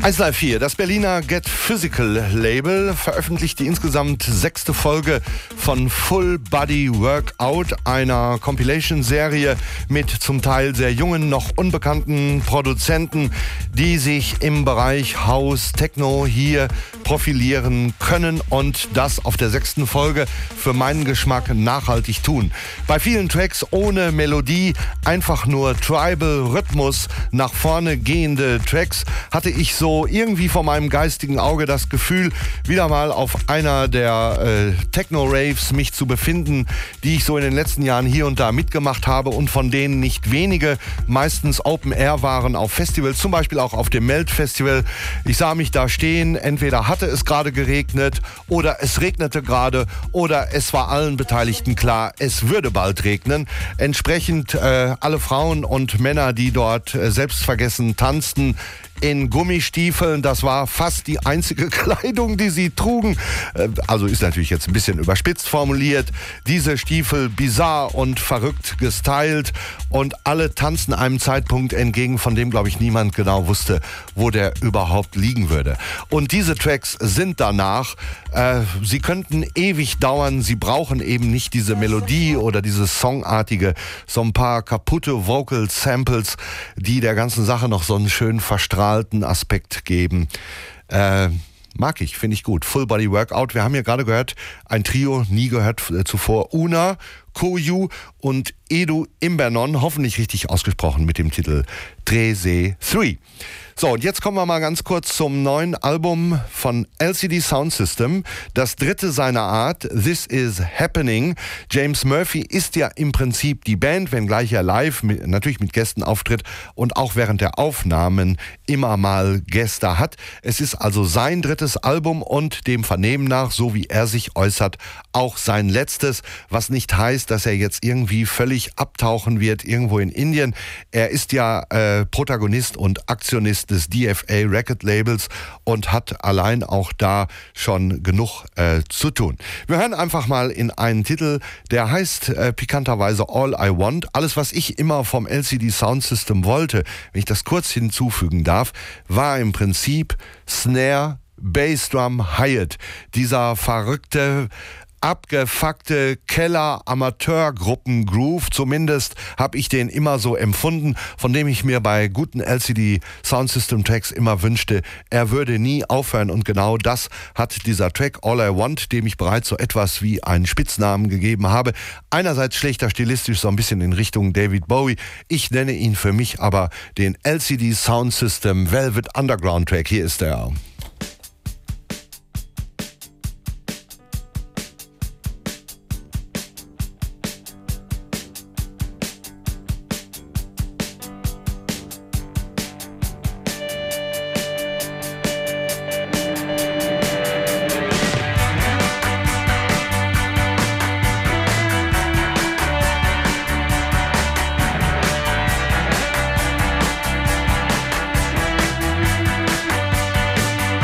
eins Live vier, das Berliner Get Physical Label veröffentlicht die insgesamt sechste Folge von Full Body Workout, einer Compilation-Serie mit zum Teil sehr jungen, noch unbekannten Produzenten, die sich im Bereich House Techno hier profilieren können und das auf der sechsten Folge für meinen Geschmack nachhaltig tun. Bei vielen Tracks ohne Melodie, einfach nur Tribal-Rhythmus, nach vorne gehende Tracks, hatte ich so irgendwie vor meinem geistigen Auge das Gefühl, wieder mal auf einer der äh, Techno-Raves mich zu befinden, die ich so in den letzten Jahren hier und da mitgemacht habe und von denen nicht wenige meistens Open Air waren auf Festivals, zum Beispiel auch auf dem Melt Festival. Ich sah mich da stehen, entweder hatte es gerade geregnet oder es regnete gerade oder es war allen Beteiligten klar, es würde bald regnen. Entsprechend äh, alle Frauen und Männer, die dort äh, selbstvergessen tanzten, in Gummistiefeln, das war fast die einzige Kleidung, die sie trugen. Also ist natürlich jetzt ein bisschen überspitzt formuliert. Diese Stiefel bizarr und verrückt gestylt und alle tanzen einem Zeitpunkt entgegen, von dem, glaube ich, niemand genau wusste, wo der überhaupt liegen würde. Und diese Tracks sind danach, äh, sie könnten ewig dauern, sie brauchen eben nicht diese Melodie oder dieses Songartige, so ein paar kaputte Vocal Samples, die der ganzen Sache noch so einen schönen verstrahlten Aspekt geben. Äh, mag ich, finde ich gut. Full Body Workout. Wir haben ja gerade gehört, ein Trio, nie gehört äh, zuvor. Una, Koyu und Edu Imbernon, hoffentlich richtig ausgesprochen mit dem Titel Treze drei. So, und jetzt kommen wir mal ganz kurz zum neuen Album von L C D Sound System. Das dritte seiner Art, This Is Happening. James Murphy ist ja im Prinzip die Band, wenngleich er live, mit, natürlich mit Gästen auftritt und auch während der Aufnahmen immer mal Gäste hat. Es ist also sein drittes Album und dem Vernehmen nach, so wie er sich äußert, auch sein letztes, was nicht heißt, dass er jetzt irgendwie völlig abtauchen wird irgendwo in Indien. Er ist ja äh, Protagonist und Aktionist des D F A Record Labels und hat allein auch da schon genug äh, zu tun. Wir hören einfach mal in einen Titel, der heißt äh, pikanterweise All I Want. Alles, was ich immer vom L C D Sound System wollte, wenn ich das kurz hinzufügen darf, war im Prinzip Snare, Bassdrum, Hi-Hat. Dieser verrückte, abgefuckte Keller-Amateurgruppen-Groove, zumindest habe ich den immer so empfunden, von dem ich mir bei guten L C D Sound System Tracks immer wünschte, er würde nie aufhören, und genau das hat dieser Track All I Want, dem ich bereits so etwas wie einen Spitznamen gegeben habe. Einerseits schlägt er stilistisch so ein bisschen in Richtung David Bowie, ich nenne ihn für mich aber den L C D Sound System Velvet Underground Track. Hier ist er. All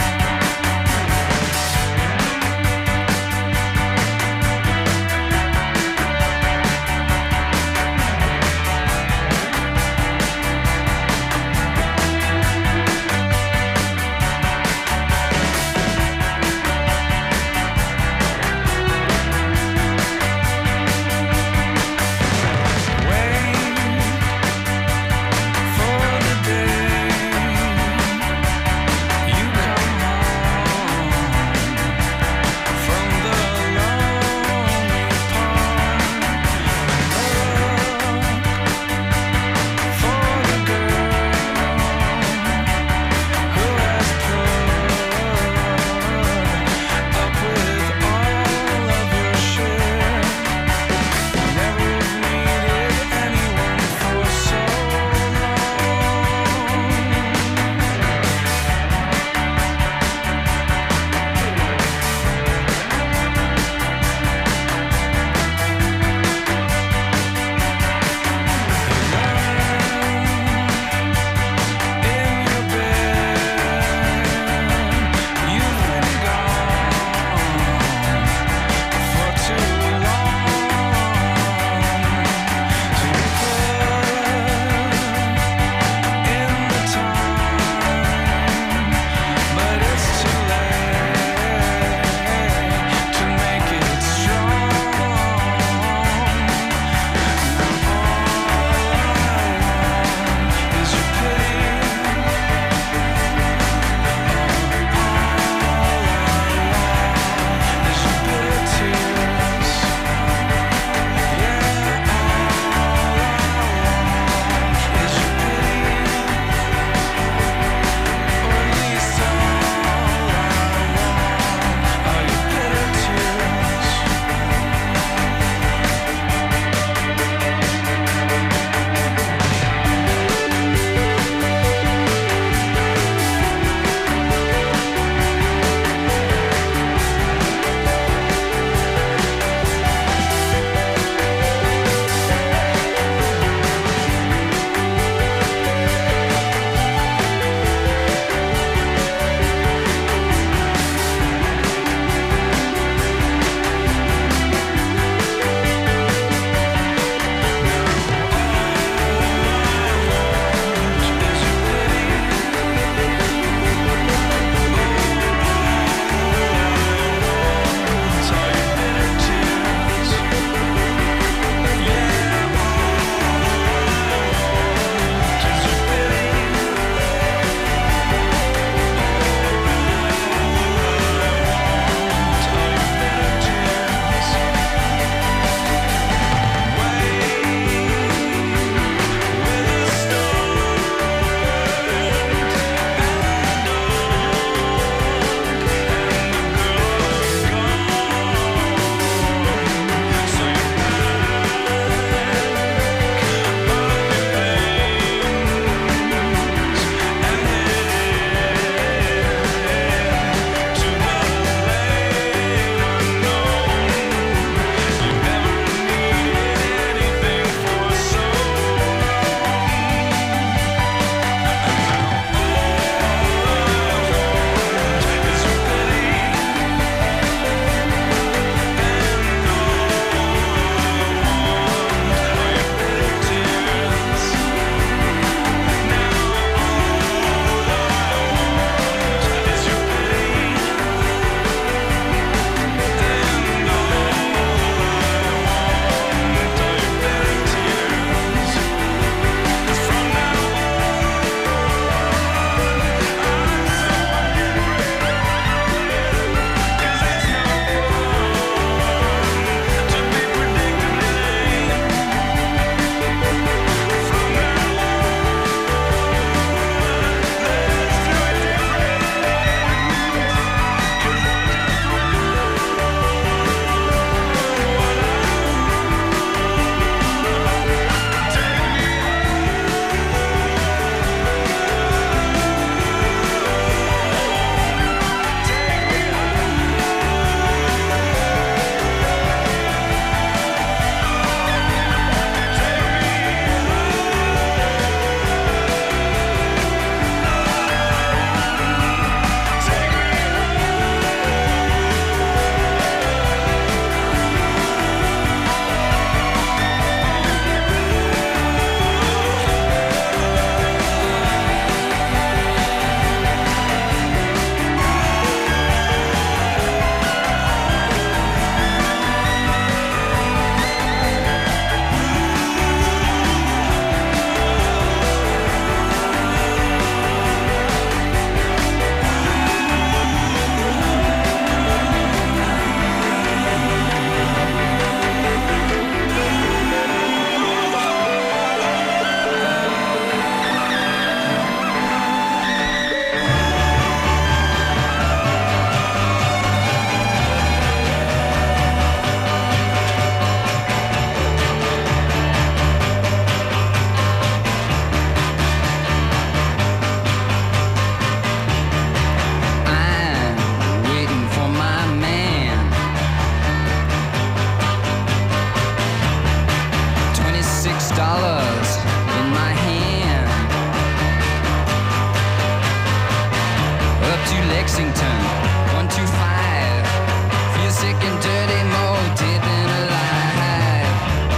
Huntington, one two five. Feel sick and dirty, more dead than alive.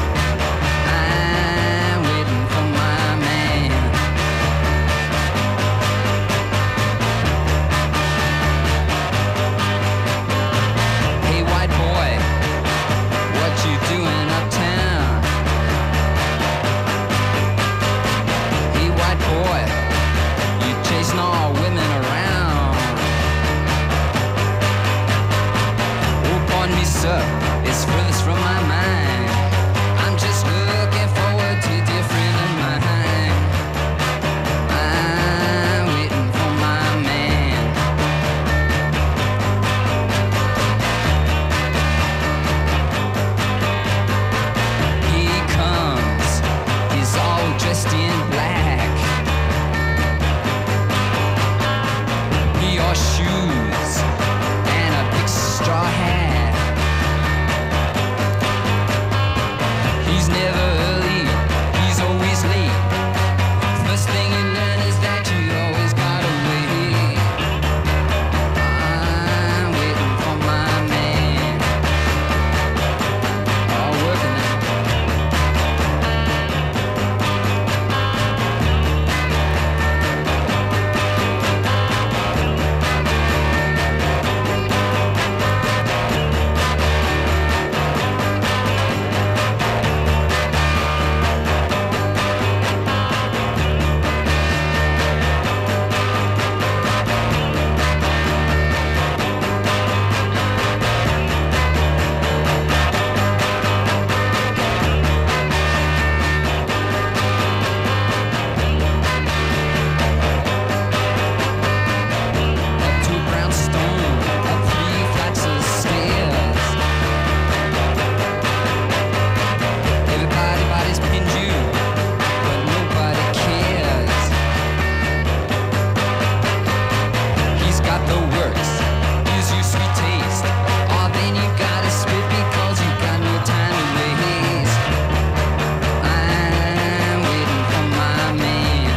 I'm waiting for my man. Hey white boy, what you doing uptown? Hey white boy, you chasing all women around. Oh, pardon me, sir, it's furthest from my mind. I'm just looking forward to a dear friend of mine. I'm waiting for my man. He comes, he's all dressed in black. He wore shoes and a big straw hat. He's never early, he's always late. First thing you learn is that you always gotta wait. I'm waiting for my man. Oh, working now. Up to a brownstone, up three flights of stairs. Everybody body's pinned you, but nobody cares. He's got the works, gives you sweet taste. Oh, then you gotta spit because you got no time to waste. I'm waiting for my man.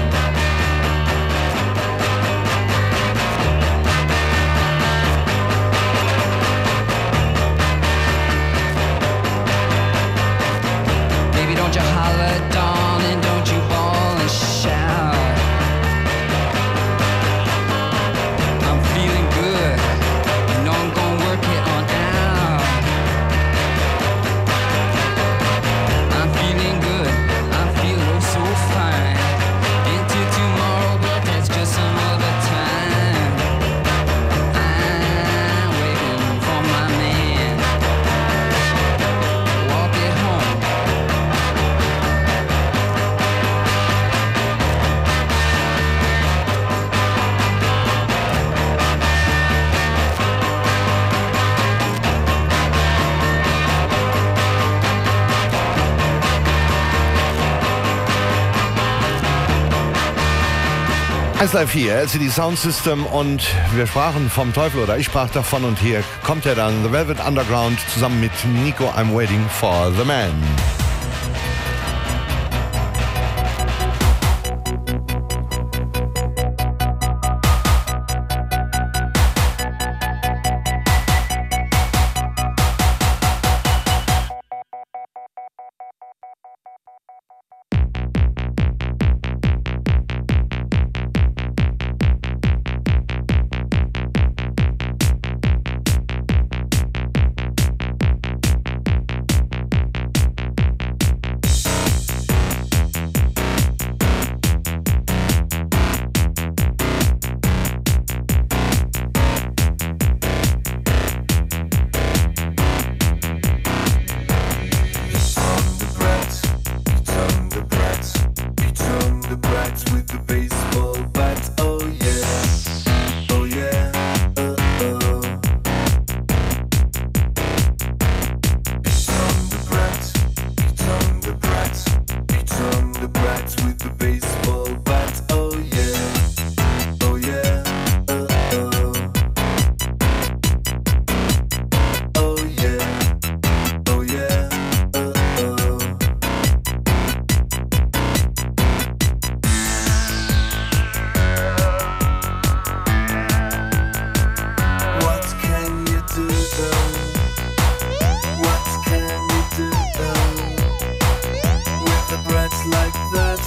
Baby, don't you holler, darling, don't you bawl and shout. I'm feeling good, you know I'm gonna work it on out. I'm feeling good, I'm feeling oh so fine. Into tomorrow, but that's just some other time. I'm waiting for my man. Walk it home. eins Live vier, L C D Sound System, und wir sprachen vom Teufel, oder ich sprach davon, und hier kommt er dann, The Velvet Underground, zusammen mit Nico, I'm Waiting for the Man.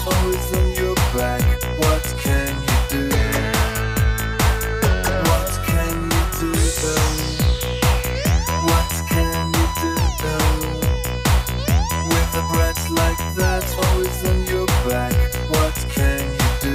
always on your back. What can you do? What can you do though? What can you do though? With a brat like that always on your back. What can you do?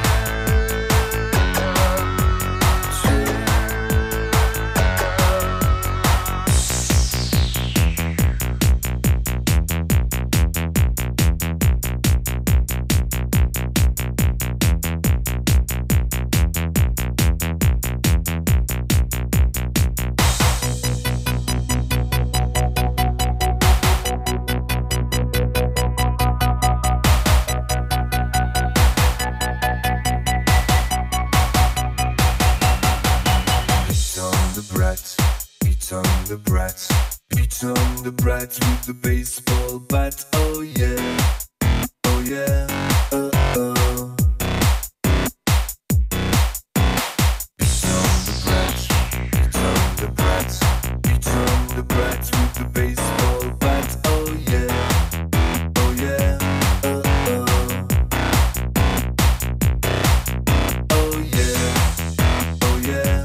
The brat, beat on the brat with the baseball bat. Oh yeah, oh yeah, uh oh. Beat on the brat, beat on the brat, beat on the brat with the baseball bat. Oh yeah, oh yeah, uh oh. Oh yeah, oh yeah.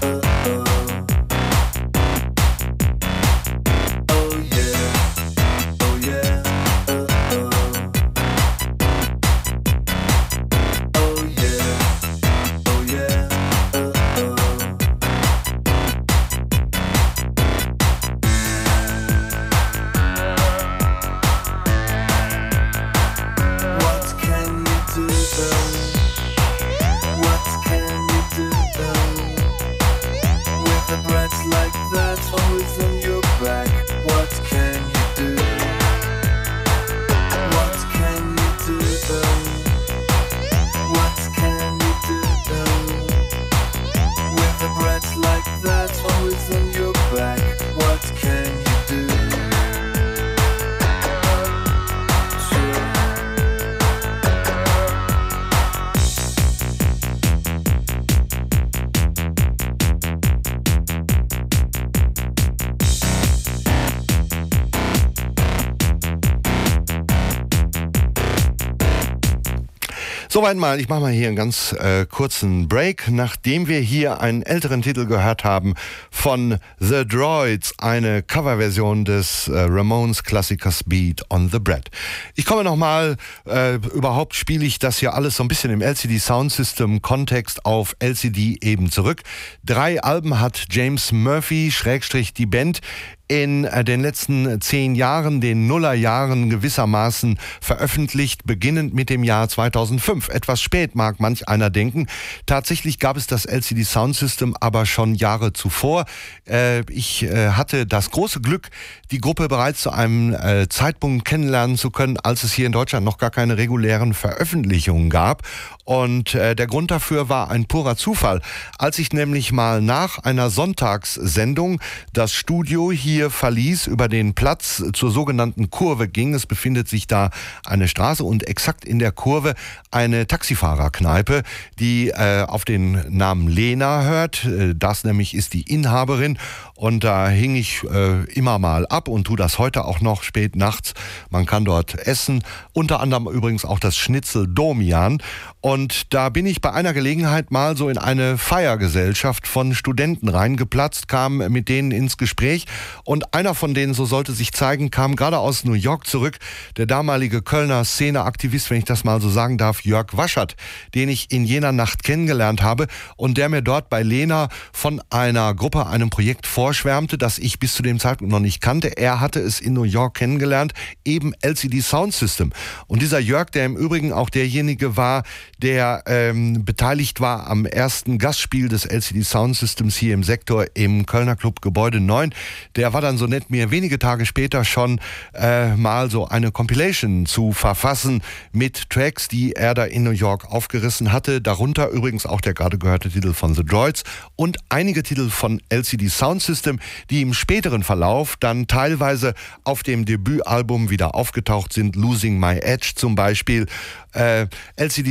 Soweit mal, ich mache mal hier einen ganz äh, kurzen Break, nachdem wir hier einen älteren Titel gehört haben von The Droids, eine Coverversion des äh, Ramones-Klassikers Beat on the Brat. Ich komme nochmal, äh, überhaupt spiele ich das hier alles so ein bisschen im L C D Sound System Kontext auf L C D eben zurück. Drei Alben hat James Murphy, Schrägstrich die Band, in den letzten zehn Jahren, den Nullerjahren gewissermaßen veröffentlicht, beginnend mit dem Jahr zweitausendfünf. Etwas spät mag manch einer denken. Tatsächlich gab es das L C D Sound System aber schon Jahre zuvor. Äh, ich äh, hatte das große Glück, die Gruppe bereits zu einem äh, Zeitpunkt kennenlernen zu können, als es hier in Deutschland noch gar keine regulären Veröffentlichungen gab. Und äh, der Grund dafür war ein purer Zufall. Als ich nämlich mal nach einer Sonntagssendung das Studio hier verließ, über den Platz zur sogenannten Kurve ging, es befindet sich da eine Straße und exakt in der Kurve eine Taxifahrerkneipe, die äh, auf den Namen Lena hört. Das nämlich ist die Inhaberin und da hing ich äh, immer mal ab und tue das heute auch noch spät nachts. Man kann dort essen, unter anderem übrigens auch das Schnitzel Domian. Und da bin ich bei einer Gelegenheit mal so in eine Feiergesellschaft von Studenten reingeplatzt, kam mit denen ins Gespräch und einer von denen, so sollte sich zeigen, kam gerade aus New York zurück, der damalige Kölner Szeneaktivist, wenn ich das mal so sagen darf, Jörg Waschert, den ich in jener Nacht kennengelernt habe und der mir dort bei Lena von einer Gruppe, einem Projekt vorschwärmte, das ich bis zu dem Zeitpunkt noch nicht kannte. Er hatte es in New York kennengelernt, eben L C D Sound System. Und dieser Jörg, der im Übrigen auch derjenige war, der ähm, beteiligt war am ersten Gastspiel des L C D Sound Systems hier im Sektor im Kölner Club Gebäude neun, der war dann so nett, mir wenige Tage später schon äh, mal so eine Compilation zu verfassen mit Tracks, die er da in New York aufgerissen hatte. Darunter übrigens auch der gerade gehörte Titel von The Droids und einige Titel von L C D Sound System, die im späteren Verlauf dann teilweise auf dem Debütalbum wieder aufgetaucht sind. Losing My Edge zum Beispiel. Äh, L C D Sound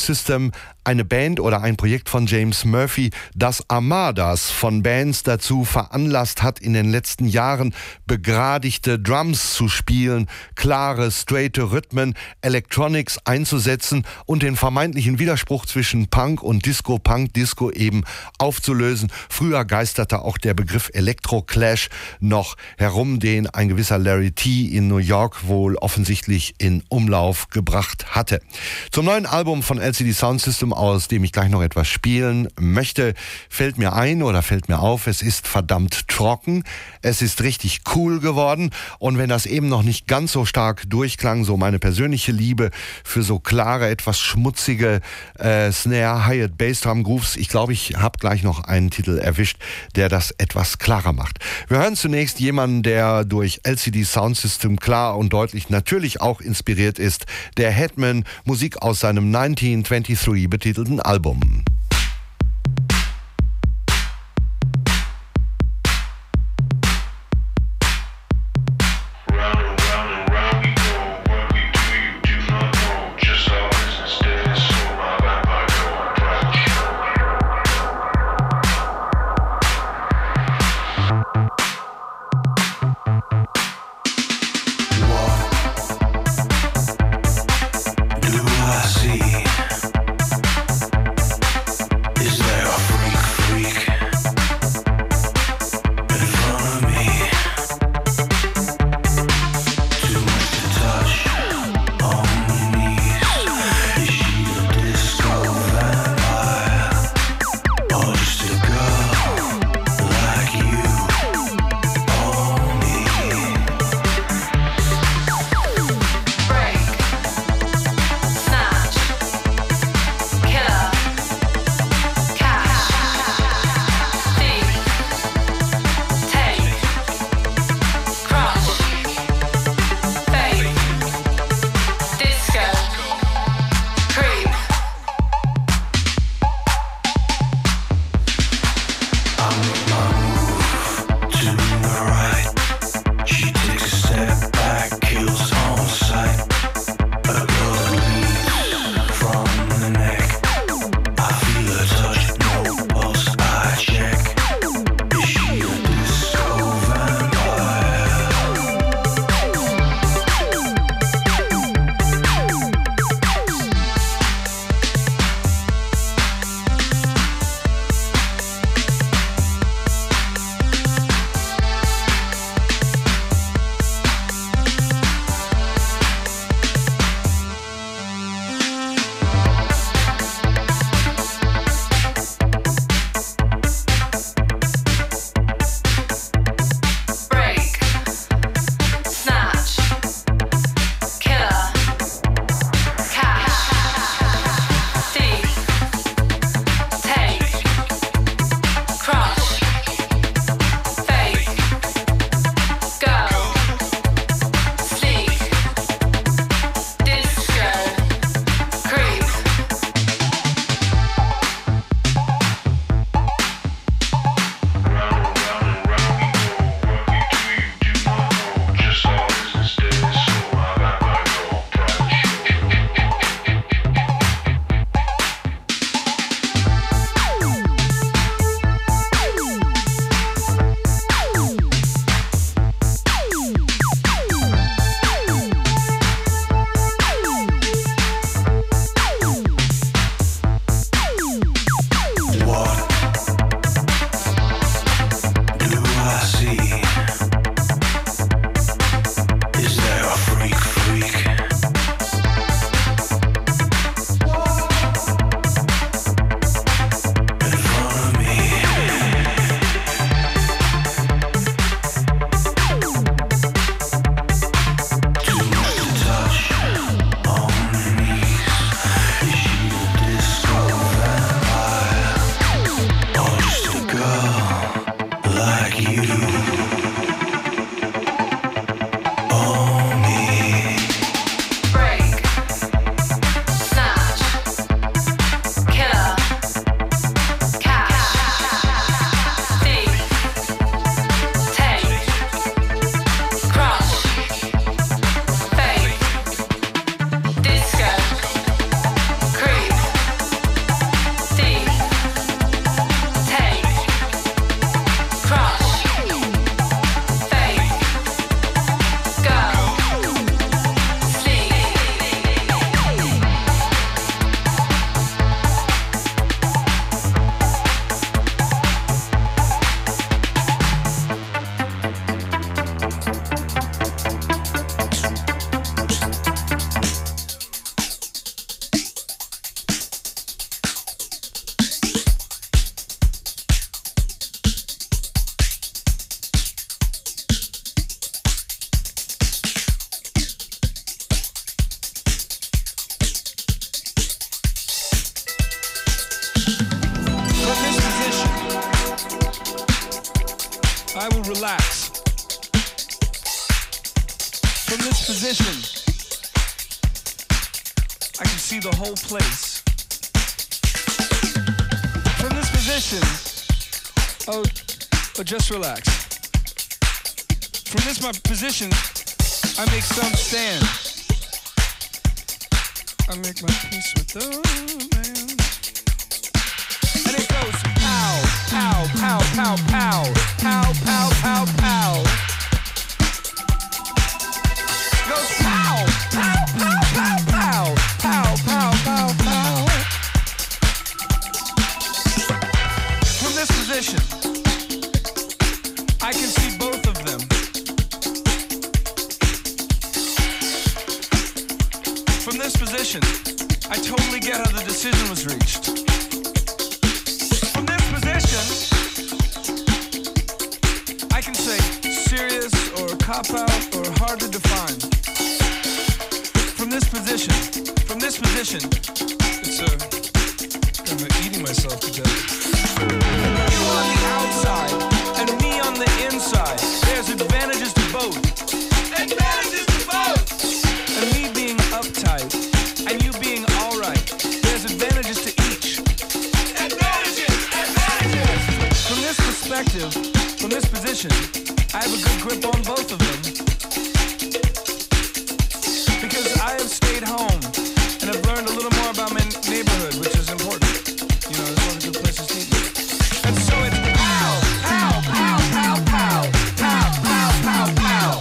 System, eine Band oder ein Projekt von James Murphy, das Armadas von Bands dazu veranlasst hat, in den letzten Jahren begradigte Drums zu spielen, klare, straighte Rhythmen, Electronics einzusetzen und den vermeintlichen Widerspruch zwischen Punk und Disco, Punk, Disco eben aufzulösen. Früher geisterte auch der Begriff Electro-Clash noch herum, den ein gewisser Larry T. in New York wohl offensichtlich in Umlauf gebracht hatte. Zum neuen Album von L C D Sound System, aus dem ich gleich noch etwas spielen möchte, fällt mir ein oder fällt mir auf, es ist verdammt trocken, es ist richtig cool geworden und wenn das eben noch nicht ganz so stark durchklang, so meine persönliche Liebe für so klare, etwas schmutzige äh, Snare, Hi-Hat, Bassdrum Grooves, ich glaube, ich habe gleich noch einen Titel erwischt, der das etwas klarer macht. Wir hören zunächst jemanden, der durch L C D Sound System klar und deutlich natürlich auch inspiriert ist, der Hetman, Musik aus seinem neunzehnhundertdreiundzwanzig betitelten Album. Do I see I will relax. From this position, I can see the whole place. From this position, oh, oh, just relax. From this my position, I make some stand. I make my peace with the man. And it goes pow, pow, pow, pow, pow, pow, pow, pow, pow. Goes pow, pow, pow, pow, pow, pow, pow, pow, pow. From this position, I can see both of them. From this position, I totally get how the decision was reached. From this position, I can say serious or cop-out or hard to define. From this position, from this position, it's a, I'm eating myself to death. You on the outside and me on the inside. There's advantages to both. Advantages to both. And me being uptight and you being alright. There's advantages to each. Advantages! Advantages! From this perspective, from this position, I have a good grip on both of them. Because I have stayed home and have learned a little more about my neighborhood, which is important. You know, it's one of the good places to meet me. And so it's pow, pow, pow, pow, pow, pow, pow, pow, pow.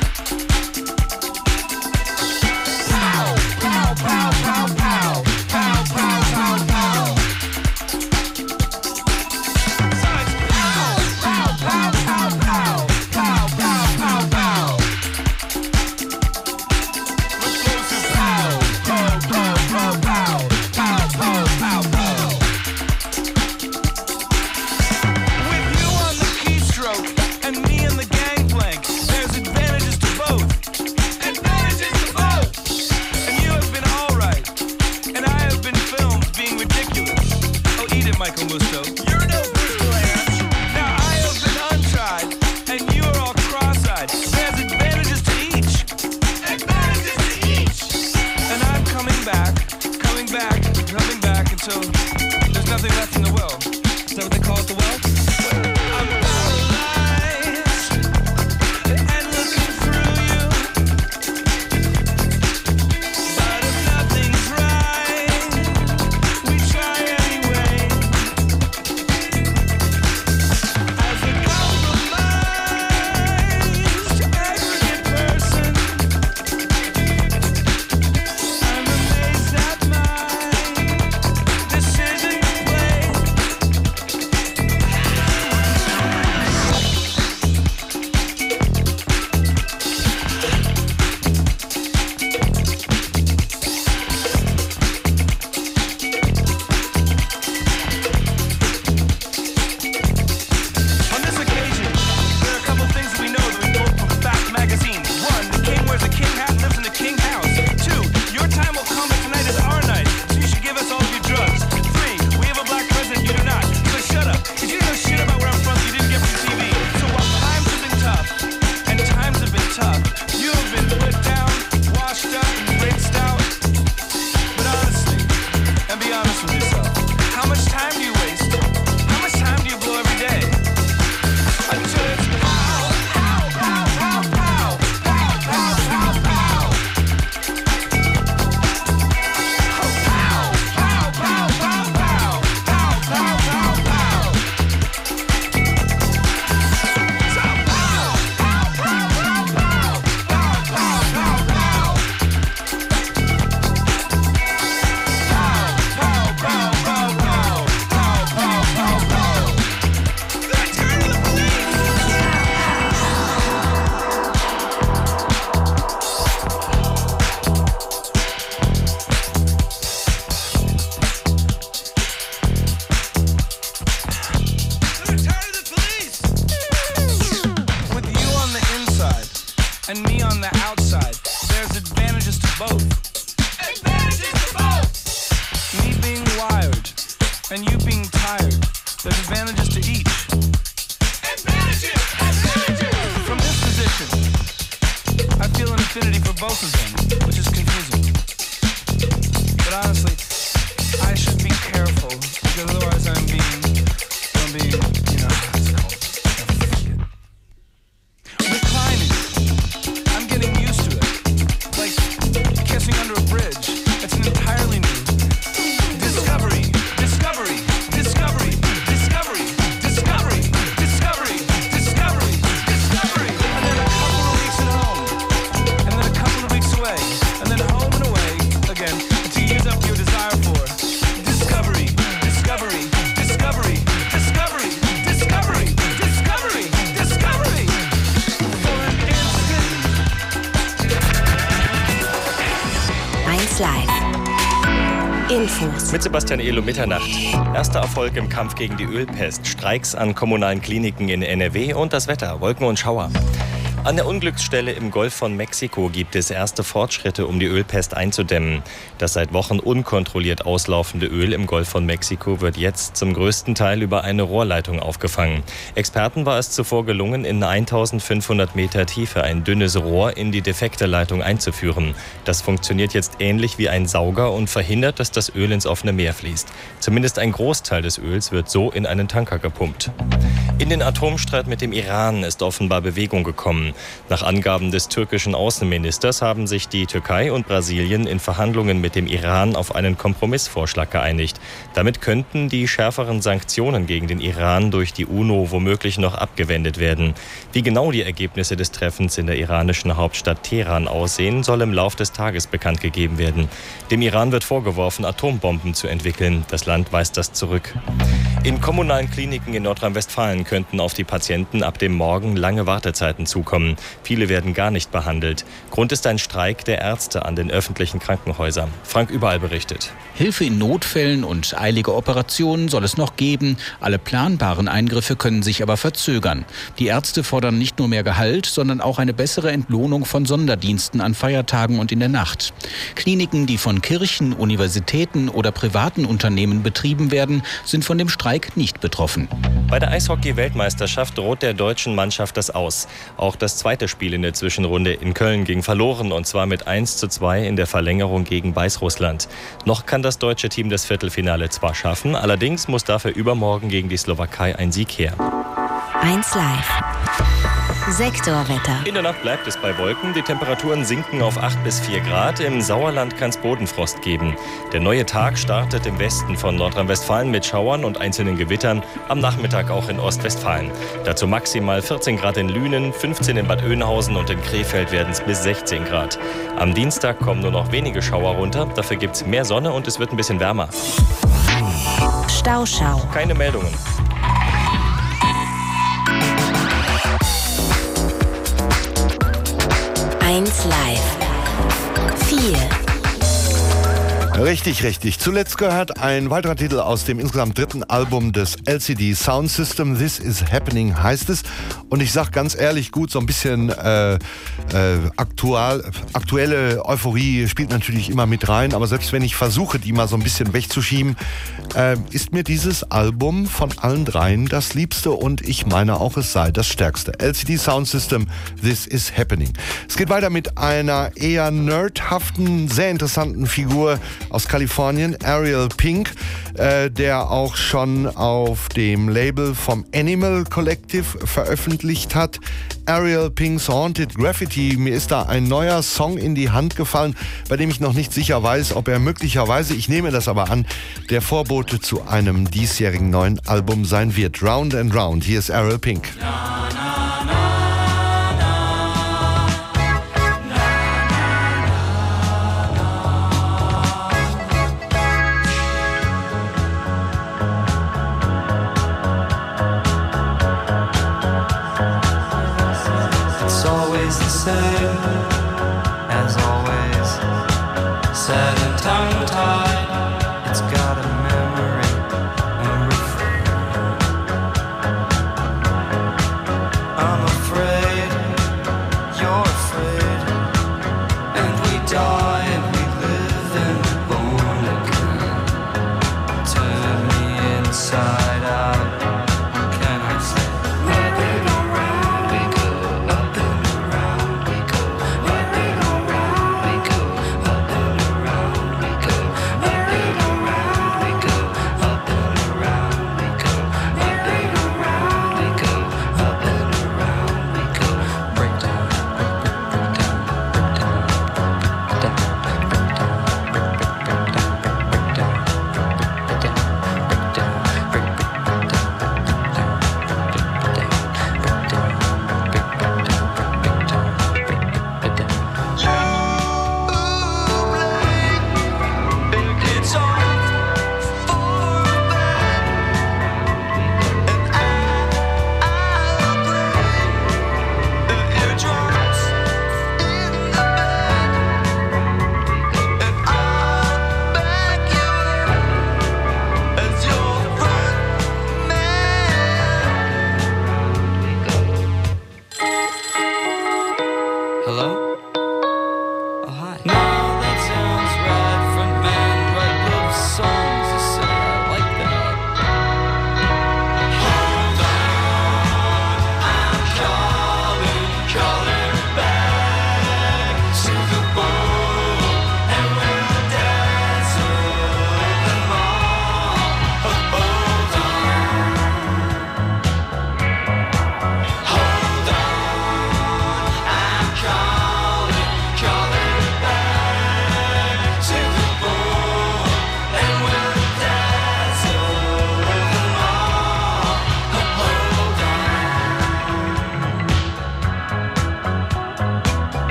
Pow, pow, pow, pow, pow, pow, pow, pow, pow. So it's pow, pow, pow, pow, pow, pow, pow, pow, pow. Let's go to pow, pow, pow, pow, pow, pow, pow, pow, pow. With you on the keystroke and me in the gangplank, there's advantages to both. Advantages to both. And you have been alright, and I have been filmed being ridiculous. Oh, eat it, Michael Musto. You're no Bruce Willis. Now I have been untried, and you are all cross-eyed. There's advantages to each. Advantages to each. And I'm coming back, coming back, coming back until there's nothing left in the well. Is that what they call it, the well? I'm paralyzed and looking through you. But if nothing's right, we try anyway. As a compromised, aggregate person, I'm amazed at my decision to play. On this occasion, there are a couple things that we know that we pulled from Fact Magazine. One, the king wears a king hat and lives in the king house. Two, your time will come, but tonight is our night, so you should give us all of your drugs. Three, we have a black president, you do not. So shut up. If you know shit about where I'm from, you didn't get from T V. So while times have been tough, and times have been tough, you have been put down, washed up, and rinsed out. But honestly, and be honest with yourself, how much time do you waste? How much time do you blow every day? Until it's pow, pow, pow, pow, pow, pow, pow, pow, pow. Oh, pow, pow, pow, pow, pow, pow, pow, pow, pow. So pow, pow, pow, pow, pow, pow, pow, pow, pow. Pow, pow, pow, pow, pow, pow, pow, pow, pow. Return to the police. Return to the police. With you on the inside and me on the outside, there's advantages to both. Advantages to both. Me being wired and you being tired, there's advantages to each. Advantages. affinity for both of them, which is confusing. But honestly, I should be careful because otherwise I'm being, I'm being, you know, what's it called? Reclining. I'm getting used to it. Like kissing under a bridge. It's an entirely new discovery, discovery, discovery, discovery, discovery, discovery, discovery, discovery. And then a couple of weeks at home, and then a couple of weeks away, and then home and away again until you use up your desire for discovery, discovery, discovery, discovery, discovery, discovery, discovery. For an instant. eins Live. Infos. Mit Sebastian Ehlo Mitternacht. Erster Erfolg im Kampf gegen die Ölpest. Streiks an kommunalen Kliniken in N R W und das Wetter. Wolken und Schauer. An der Unglücksstelle im Golf von Mexiko gibt es erste Fortschritte, um die Ölpest einzudämmen. Das seit Wochen unkontrolliert auslaufende Öl im Golf von Mexiko wird jetzt zum größten Teil über eine Rohrleitung aufgefangen. Experten war es zuvor gelungen, in eintausendfünfhundert Meter Tiefe ein dünnes Rohr in die defekte Leitung einzuführen. Das funktioniert jetzt ähnlich wie ein Sauger und verhindert, dass das Öl ins offene Meer fließt. Zumindest ein Großteil des Öls wird so in einen Tanker gepumpt. In den Atomstreit mit dem Iran ist offenbar Bewegung gekommen. Nach Angaben des türkischen Außenministers haben sich die Türkei und Brasilien in Verhandlungen mit dem Iran auf einen Kompromissvorschlag geeinigt. Damit könnten die schärferen Sanktionen gegen den Iran durch die UNO womöglich noch abgewendet werden. Wie genau die Ergebnisse des Treffens in der iranischen Hauptstadt Teheran aussehen, soll im Lauf des Tages bekannt gegeben werden. Dem Iran wird vorgeworfen, Atombomben zu entwickeln. Das Land weist das zurück. In kommunalen Kliniken in Nordrhein-Westfalen könnten auf die Patienten ab dem Morgen lange Wartezeiten zukommen. Viele werden gar nicht behandelt. Grund ist ein Streik der Ärzte an den öffentlichen Krankenhäusern. Frank Überall berichtet. Hilfe in Notfällen und eilige Operationen soll es noch geben. Alle planbaren Eingriffe können sich aber verzögern. Die Ärzte fordern nicht nur mehr Gehalt, sondern auch eine bessere Entlohnung von Sonderdiensten an Feiertagen und in der Nacht. Kliniken, die von Kirchen, Universitäten oder privaten Unternehmen betrieben werden, sind von dem Streik nicht betroffen. Bei der Eishockey-Weltmeisterschaft droht der deutschen Mannschaft das Aus. Auch das zweite Spiel in der Zwischenrunde in Köln ging verloren, und zwar mit eins zu zwei in der Verlängerung gegen Weißrussland. Noch kann das deutsche Team das Viertelfinale zwar schaffen, allerdings muss dafür übermorgen gegen die Slowakei ein Sieg her. eins Live. Sektorwetter. In der Nacht bleibt es bei Wolken. Die Temperaturen sinken auf acht bis vier Grad. Im Sauerland kann es Bodenfrost geben. Der neue Tag startet im Westen von Nordrhein-Westfalen mit Schauern und einzelnen Gewittern. Am Nachmittag auch in Ostwestfalen. Dazu maximal vierzehn Grad in Lünen, fünfzehn in Bad Oeynhausen und in Krefeld werden es bis sechzehn Grad. Am Dienstag kommen nur noch wenige Schauer runter. Dafür gibt es mehr Sonne und es wird ein bisschen wärmer. Stauschau. Keine Meldungen. eins Live. vier. Richtig, richtig. Zuletzt gehört ein weiterer Titel aus dem insgesamt dritten Album des L C D Sound System. This is Happening heißt es. Und ich sag ganz ehrlich, gut, so ein bisschen äh, äh, aktual, aktuelle Euphorie spielt natürlich immer mit rein. Aber selbst wenn ich versuche, die mal so ein bisschen wegzuschieben, äh, ist mir dieses Album von allen dreien das Liebste. Und ich meine auch, es sei das Stärkste. L C D Sound System, This is Happening. Es geht weiter mit einer eher nerdhaften, sehr interessanten Figur aus Kalifornien, Ariel Pink, äh, der auch schon auf dem Label vom Animal Collective veröffentlicht hat. Ariel Pink's Haunted Graffiti. Mir ist da ein neuer Song in die Hand gefallen, bei dem ich noch nicht sicher weiß, ob er möglicherweise, ich nehme das aber an, der Vorbote zu einem diesjährigen neuen Album sein wird. Round and Round. Hier ist Ariel Pink. Na, na, na. Same as always, sad and tongue-tied. It's got a memory, a refrain. I'm afraid, you're afraid, and we die and we live and born again. Turn me inside out. Can I say? Up and around we go, up and around we go, up and around.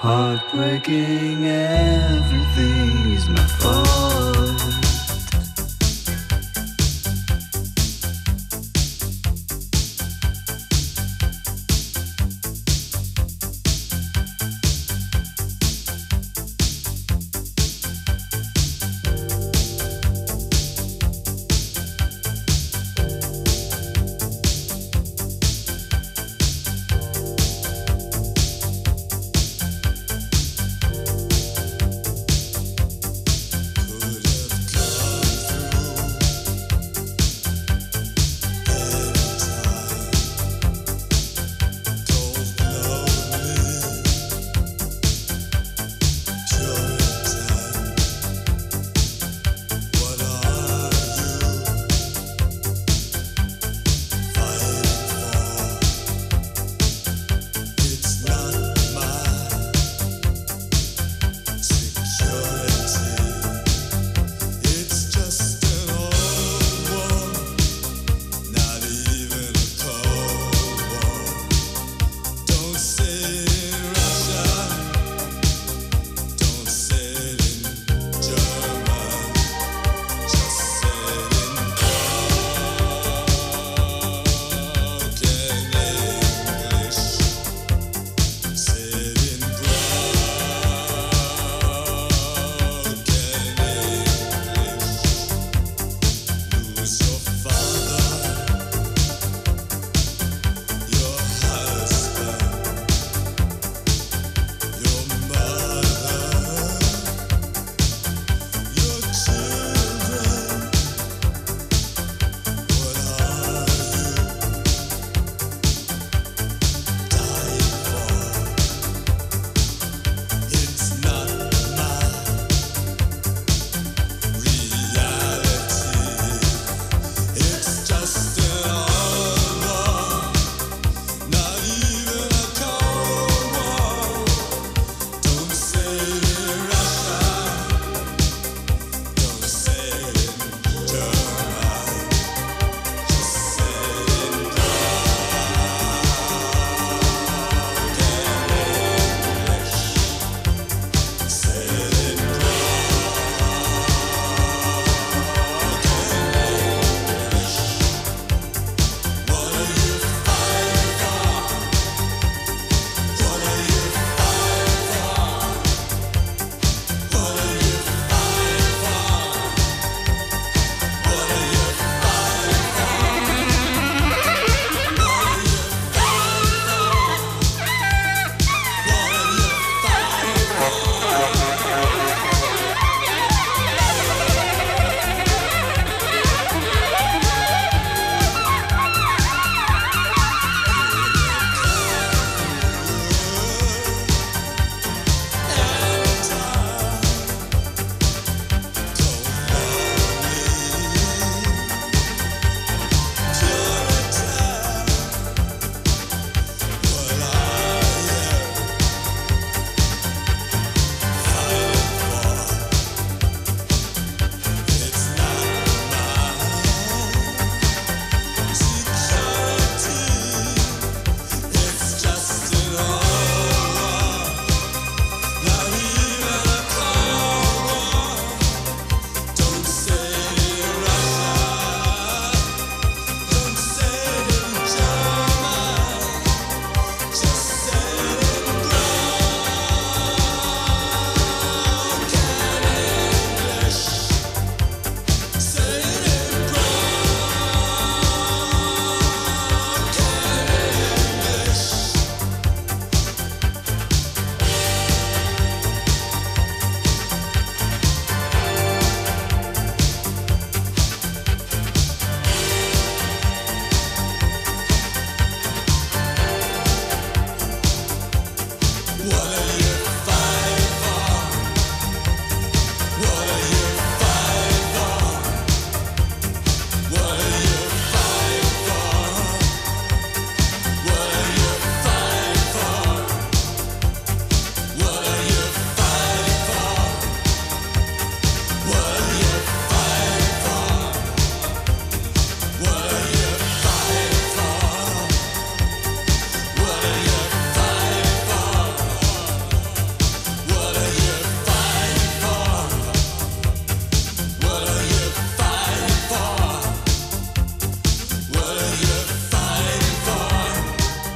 Heartbreaking, everything's my fault. Could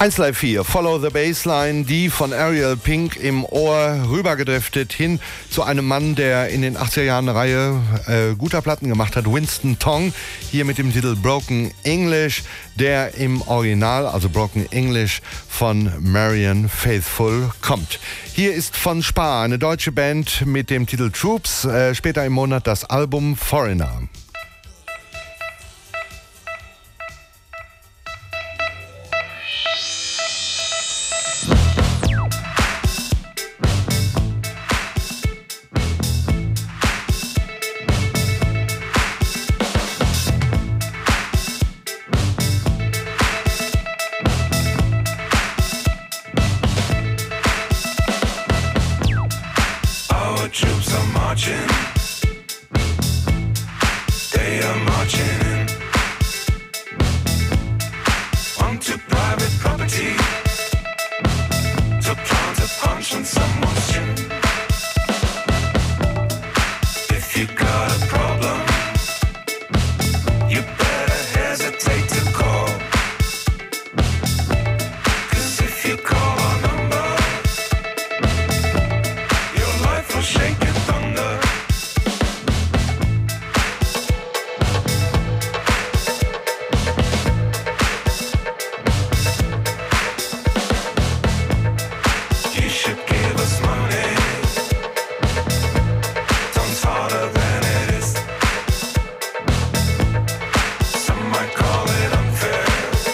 eins Live vier, Follow the Bassline, die von Ariel Pink im Ohr rübergedriftet hin zu einem Mann, der in den achtziger Jahren eine Reihe äh, guter Platten gemacht hat, Winston Tong, hier mit dem Titel Broken English, der im Original, also Broken English, von Marianne Faithfull kommt. Hier ist von Spa, eine deutsche Band mit dem Titel Troops, äh, später im Monat das Album Foreigner. Troops are marching, they are marching in onto private property to plant a punch on someone's chin. If you got a problem, you better hesitate to call, 'cause if you call our number, your life will shake in thunder. You should give us money. Time's harder than it is. Some might call it unfair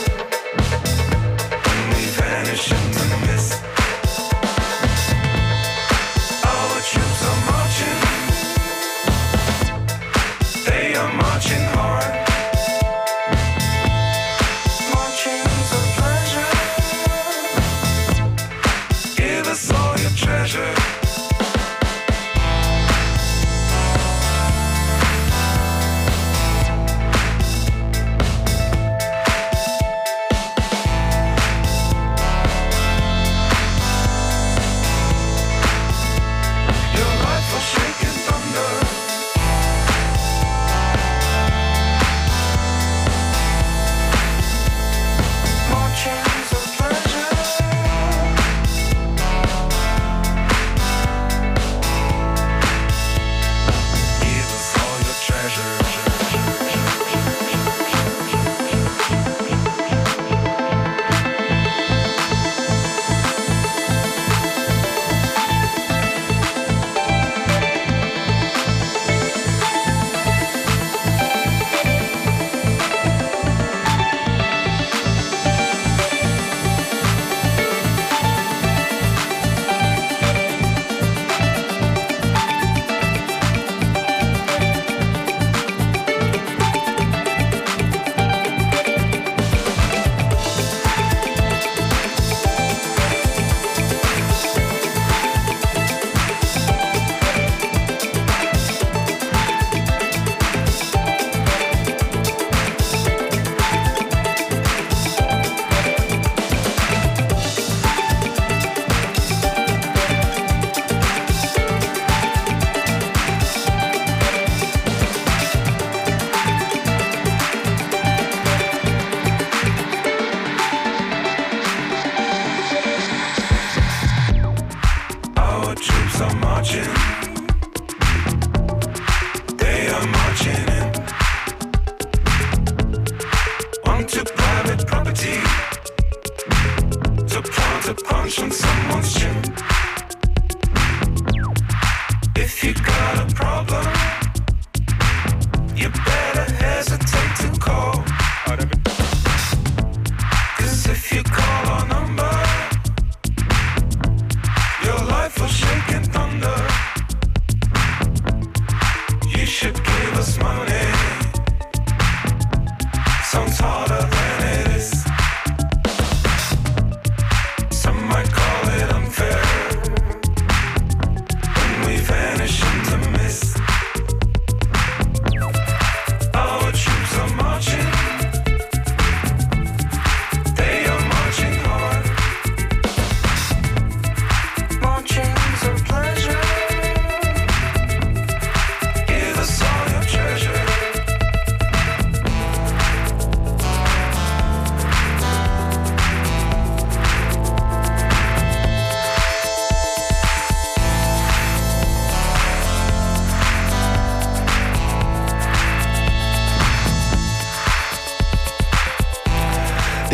when we vanish in the mist. Our troops are marching, they are marching hard. Marching's a pleasure. Give us all your treasure. Your life will shake in thunder.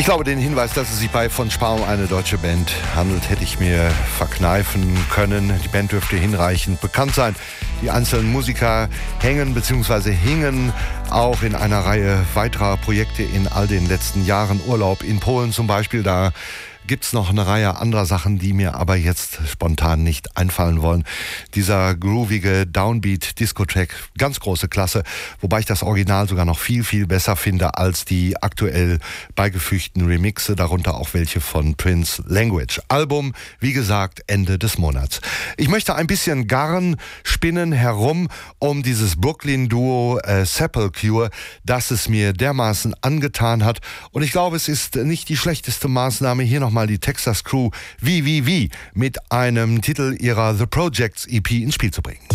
Ich glaube, den Hinweis, dass es sich bei von Spar um eine deutsche Band handelt, hätte ich mir verkneifen können. Die Band dürfte hinreichend bekannt sein. Die einzelnen Musiker hängen bzw. hingen auch in einer Reihe weiterer Projekte in all den letzten Jahren. Urlaub in Polen zum Beispiel, da gibt es noch eine Reihe anderer Sachen, die mir aber jetzt spontan nicht einfallen wollen. Dieser groovige Downbeat-Disco-Track, ganz große Klasse, wobei ich das Original sogar noch viel, viel besser finde als die aktuell beigefügten Remixe, darunter auch welche von Prince Language. Album, wie gesagt, Ende des Monats. Ich möchte ein bisschen Garn spinnen herum um dieses Brooklyn-Duo äh, Sepultura, das es mir dermaßen angetan hat. Und ich glaube, es ist nicht die schlechteste Maßnahme, hier noch mal die Texas Crew V V V mit einem Titel ihrer The Projects E P ins Spiel zu bringen.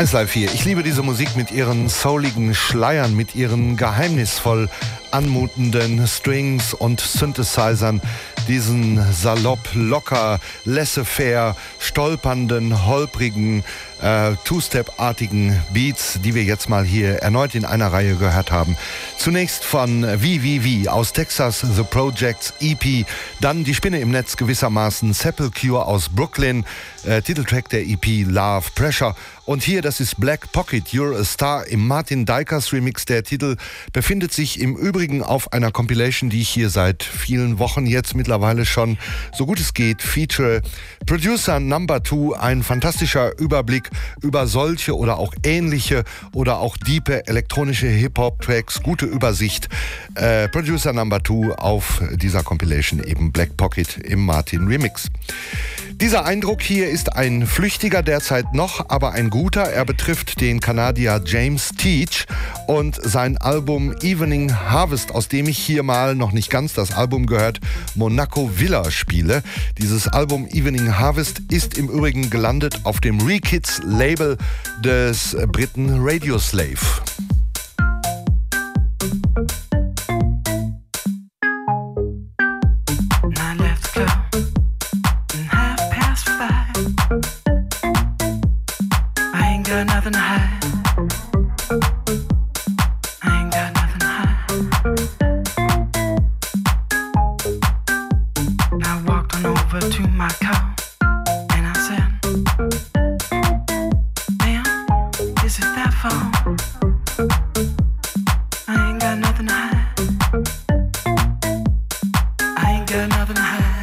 eins Live vier. Ich liebe diese Musik mit ihren souligen Schleiern, mit ihren geheimnisvoll anmutenden Strings und Synthesizern, diesen salopp, locker, laissez-faire, stolpernden, holprigen, äh, Two-Step-artigen Beats, die wir jetzt mal hier erneut in einer Reihe gehört haben. Zunächst von V V V aus Texas, The Projects E P, dann die Spinne im Netz gewissermaßen, Sepultura aus Brooklyn, äh, Titeltrack der E P Love Pressure. Und hier, das ist Black Pocket, You're a Star im Martin Dykers Remix. Der Titel befindet sich im Übrigen auf einer Compilation, die ich hier seit vielen Wochen jetzt mittlerweile schon, so gut es geht, feature. Producer Number Two, ein fantastischer Überblick über solche oder auch ähnliche oder auch diepe elektronische Hip-Hop-Tracks, gute Übersicht. Äh, Producer Number Two auf dieser Compilation, eben Black Pocket im Martin Remix. Dieser Eindruck hier ist ein flüchtiger derzeit noch, aber ein guter. Er betrifft den Kanadier James Teach und sein Album Evening Harvest, aus dem ich hier mal noch nicht ganz das Album gehört, Monaco Villa spiele. Dieses Album Evening Harvest ist im Übrigen gelandet auf dem Re-Kids Label des Briten Radio Slave. Nothing to hide. I ain't got nothing to hide. And I walked on over to my car and I said, "Ma'am, is it that far? I ain't got nothing to hide. I ain't got nothing to hide."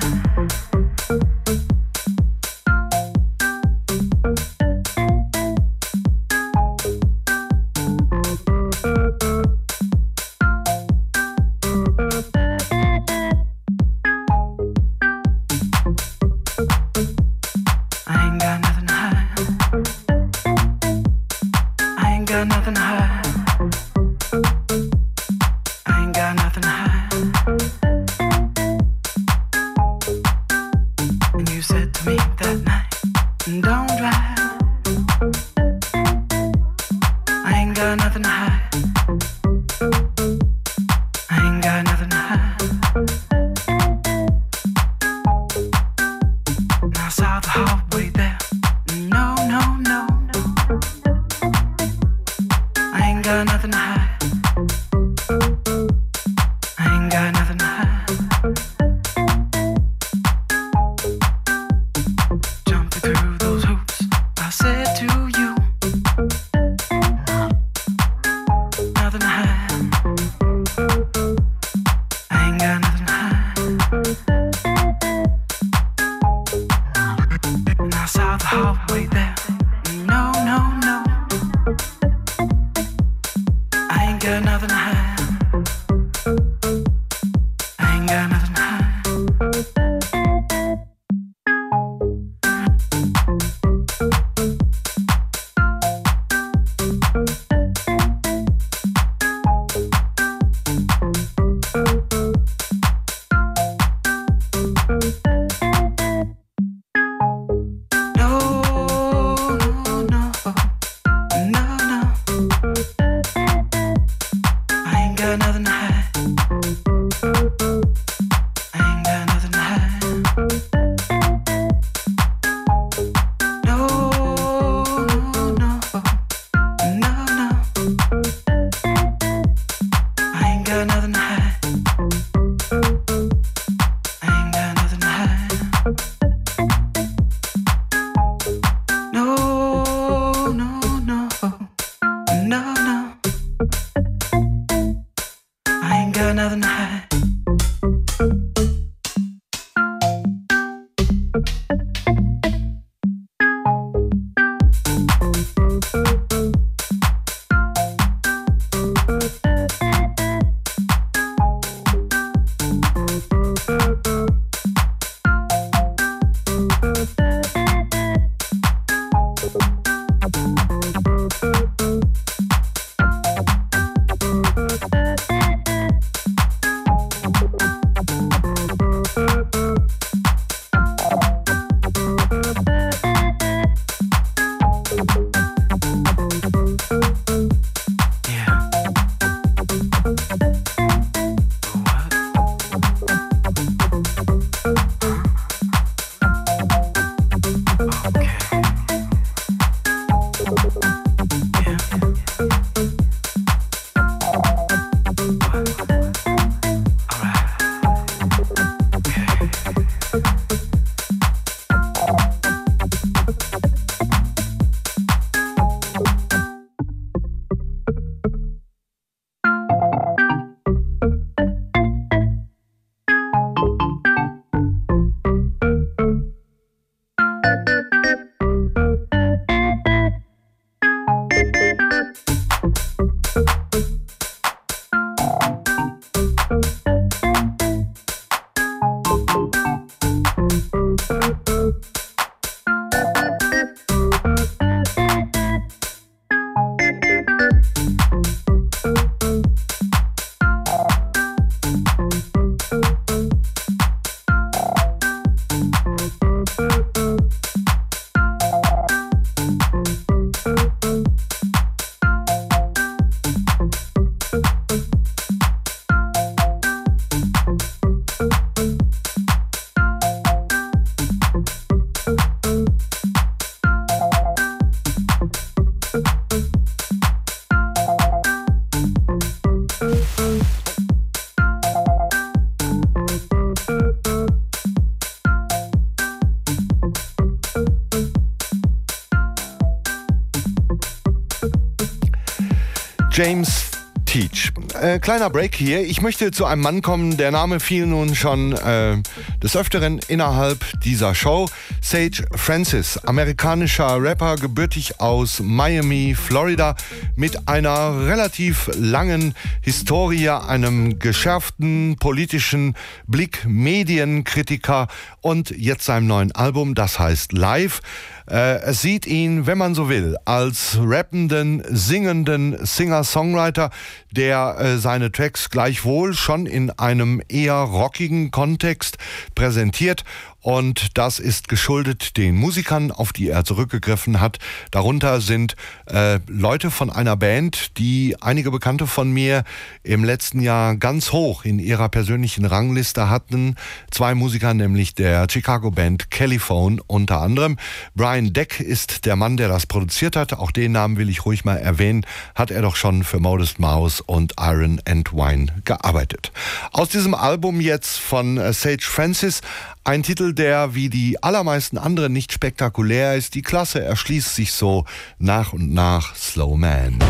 James Teach. Äh, kleiner Break hier. Ich möchte zu einem Mann kommen, der Name fiel nun schon äh, des Öfteren innerhalb dieser Show. Sage Francis, amerikanischer Rapper, gebürtig aus Miami, Florida, mit einer relativ langen Historie, einem geschärften politischen Blick, Medienkritiker und jetzt seinem neuen Album, das heißt Live. Äh, es sieht ihn, wenn man so will, als rappenden, singenden Singer-Songwriter, der äh, seine Tracks gleichwohl schon in einem eher rockigen Kontext präsentiert. Und das ist geschuldet den Musikern, auf die er zurückgegriffen hat. Darunter sind äh, Leute von einer Band, die einige Bekannte von mir im letzten Jahr ganz hoch in ihrer persönlichen Rangliste hatten. Zwei Musiker, nämlich der Chicago-Band Kellyphone unter anderem. Brian Deck ist der Mann, der das produziert hat. Auch den Namen will ich ruhig mal erwähnen. Hat er doch schon für Modest Mouse und Iron and Wine gearbeitet. Aus diesem Album jetzt von äh, Sage Francis ein Titel, der wie die allermeisten anderen nicht spektakulär ist. Die Klasse erschließt sich so nach und nach. Slow Man.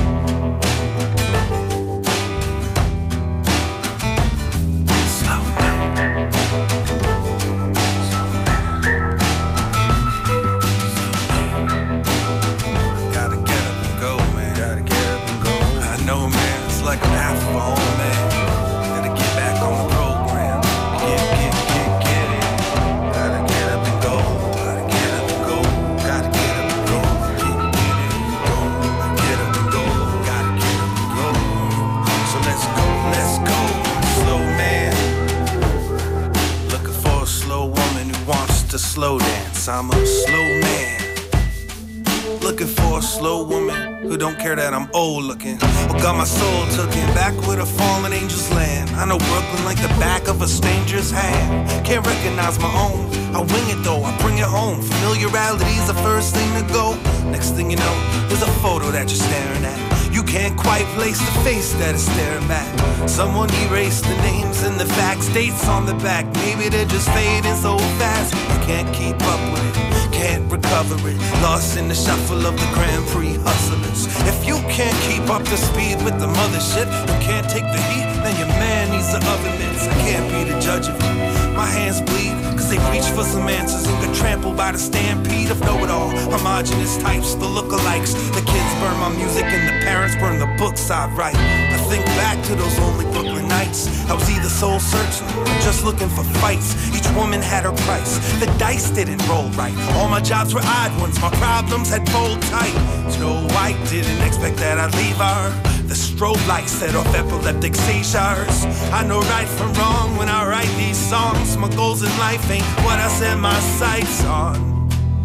Slow dance, I'm a slow man. Looking for a slow woman who don't care that I'm old looking. Oh, got my soul taken back with a fallen angel's land. I know Brooklyn like the back of a stranger's hand. Can't recognize my own, I wing it though, I bring it home. Familiarity's the first thing to go. Next thing you know, there's a photo that you're staring at. You can't quite place the face that is staring back. Someone erased the names and the facts, dates on the back. Maybe they're just fading so fast. You can't keep up with it, can't recover it. Lost in the shuffle of the Grand Prix hustlers. If you can't keep up to speed with the mothership, you can't take the heat, then your man needs the oven mitts. I can't be the judge of it. My hands bleed, cause they reach for some answers and get trampled by the stampede of know-it-all. Homogenous types, the lookalikes. The kids burn my music and the parents burn the books I write. I think back to those lonely Brooklyn nights. I was either soul searching or just looking for fights. Each woman had her price. The dice didn't roll right. All my jobs were odd ones. My problems had pulled tight. Snow White didn't expect that I'd leave her. The strobe lights set off epileptic seizures. I know right from wrong when I write these songs. My goals in life ain't what I set my sights on.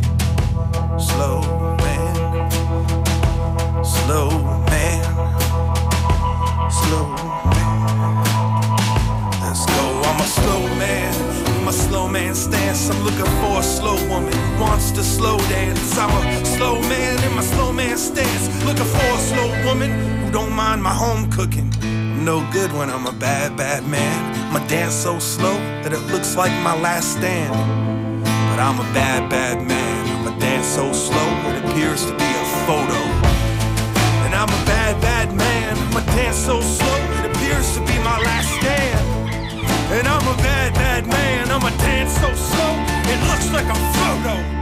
Slow man, slow man, slow man. Let's go, I'm a slow man. In my slow man stance, I'm looking for a slow woman who wants to slow dance. I'm a slow man in my slow man stance, looking for a slow woman who don't mind my home cooking. I'm no good when I'm a bad, bad man. My dance so slow that it looks like my last stand. But I'm a bad, bad man. My dance so slow it appears to be a photo. And I'm a bad, bad man. My dance so slow it appears to be my last stand. And I'm a bad, bad man. I'm a dance so slow it looks like a photo.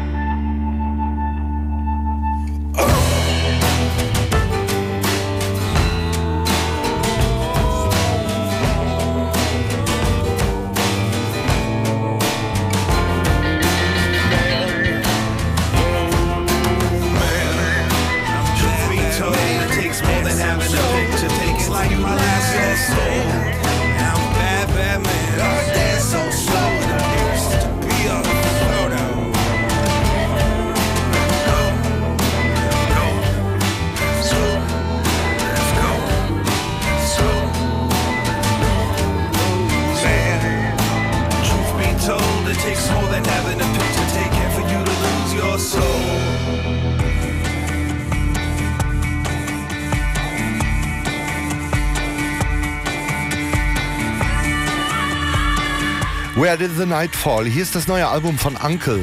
Where Did the Night Fall? Hier ist das neue Album von Uncle.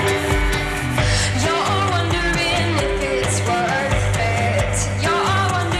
You're wondering if it's worth it. You're wondering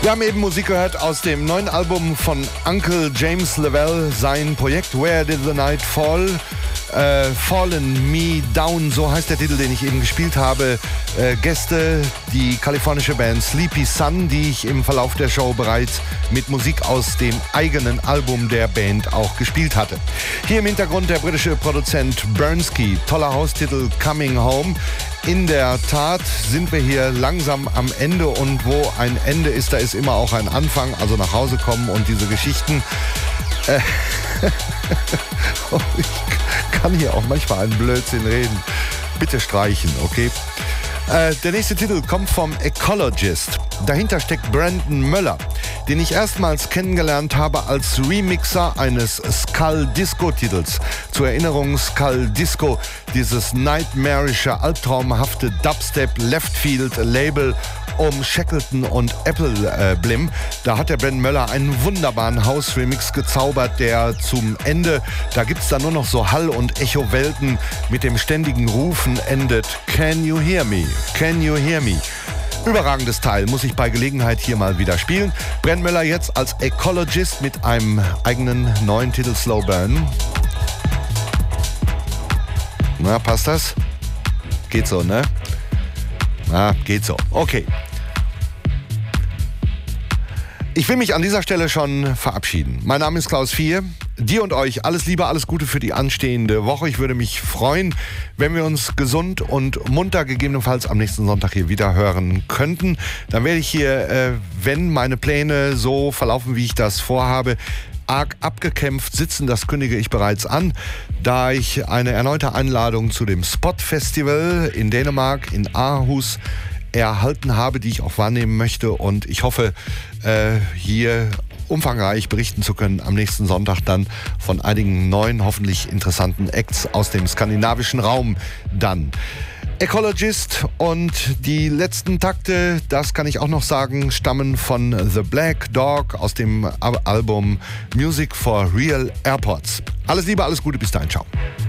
Wir haben eben Musik gehört aus dem neuen Album von Uncle James Lavelle, sein Projekt Where Did the Night Fall? Äh, Fallen Me Down, so heißt der Titel, den ich eben gespielt habe. Äh, Gäste, die kalifornische Band Sleepy Sun, die ich im Verlauf der Show bereits mit Musik aus dem eigenen Album der Band auch gespielt hatte. Hier im Hintergrund der britische Produzent Bernski, toller Haustitel Coming Home. In der Tat sind wir hier langsam am Ende und wo ein Ende ist, da ist immer auch ein Anfang, also nach Hause kommen und diese Geschichten. Äh, ich kann hier auch manchmal einen Blödsinn reden. Bitte streichen, okay? Äh, der nächste Titel kommt vom Ecologist. Dahinter steckt Brandon Möller, den ich erstmals kennengelernt habe als Remixer eines Skull-Disco-Titels. Zur Erinnerung, Skull-Disco, dieses nightmarische, albtraumhafte Dubstep-Leftfield-Label um Shackleton und Apple äh, Blim. Da hat der Brandon Möller einen wunderbaren House-Remix gezaubert, der zum Ende, da gibt es dann nur noch so Hall- und Echo-Welten mit dem ständigen Rufen endet. Can you hear me? Can you hear me? Überragendes Teil, muss ich bei Gelegenheit hier mal wieder spielen. Brandon Möller jetzt als Ecologist mit einem eigenen neuen Titel Slow Burn. Na, passt das? Geht so, ne? Na, geht so. Okay. Ich will mich an dieser Stelle schon verabschieden. Mein Name ist Klaus Vier. Dir und euch alles Liebe, alles Gute für die anstehende Woche. Ich würde mich freuen, wenn wir uns gesund und munter gegebenenfalls am nächsten Sonntag hier wieder hören könnten. Dann werde ich hier, äh, wenn meine Pläne so verlaufen, wie ich das vorhabe, arg abgekämpft sitzen, das kündige ich bereits an, da ich eine erneute Einladung zu dem Spot Festival in Dänemark, in Aarhus, erhalten habe, die ich auch wahrnehmen möchte. Und ich hoffe, äh, hier umfangreich berichten zu können am nächsten Sonntag dann von einigen neuen, hoffentlich interessanten Acts aus dem skandinavischen Raum dann. Ecologist und die letzten Takte, das kann ich auch noch sagen, stammen von The Black Dog aus dem Album Music for Real Airports. Alles Liebe, alles Gute, bis dahin, ciao.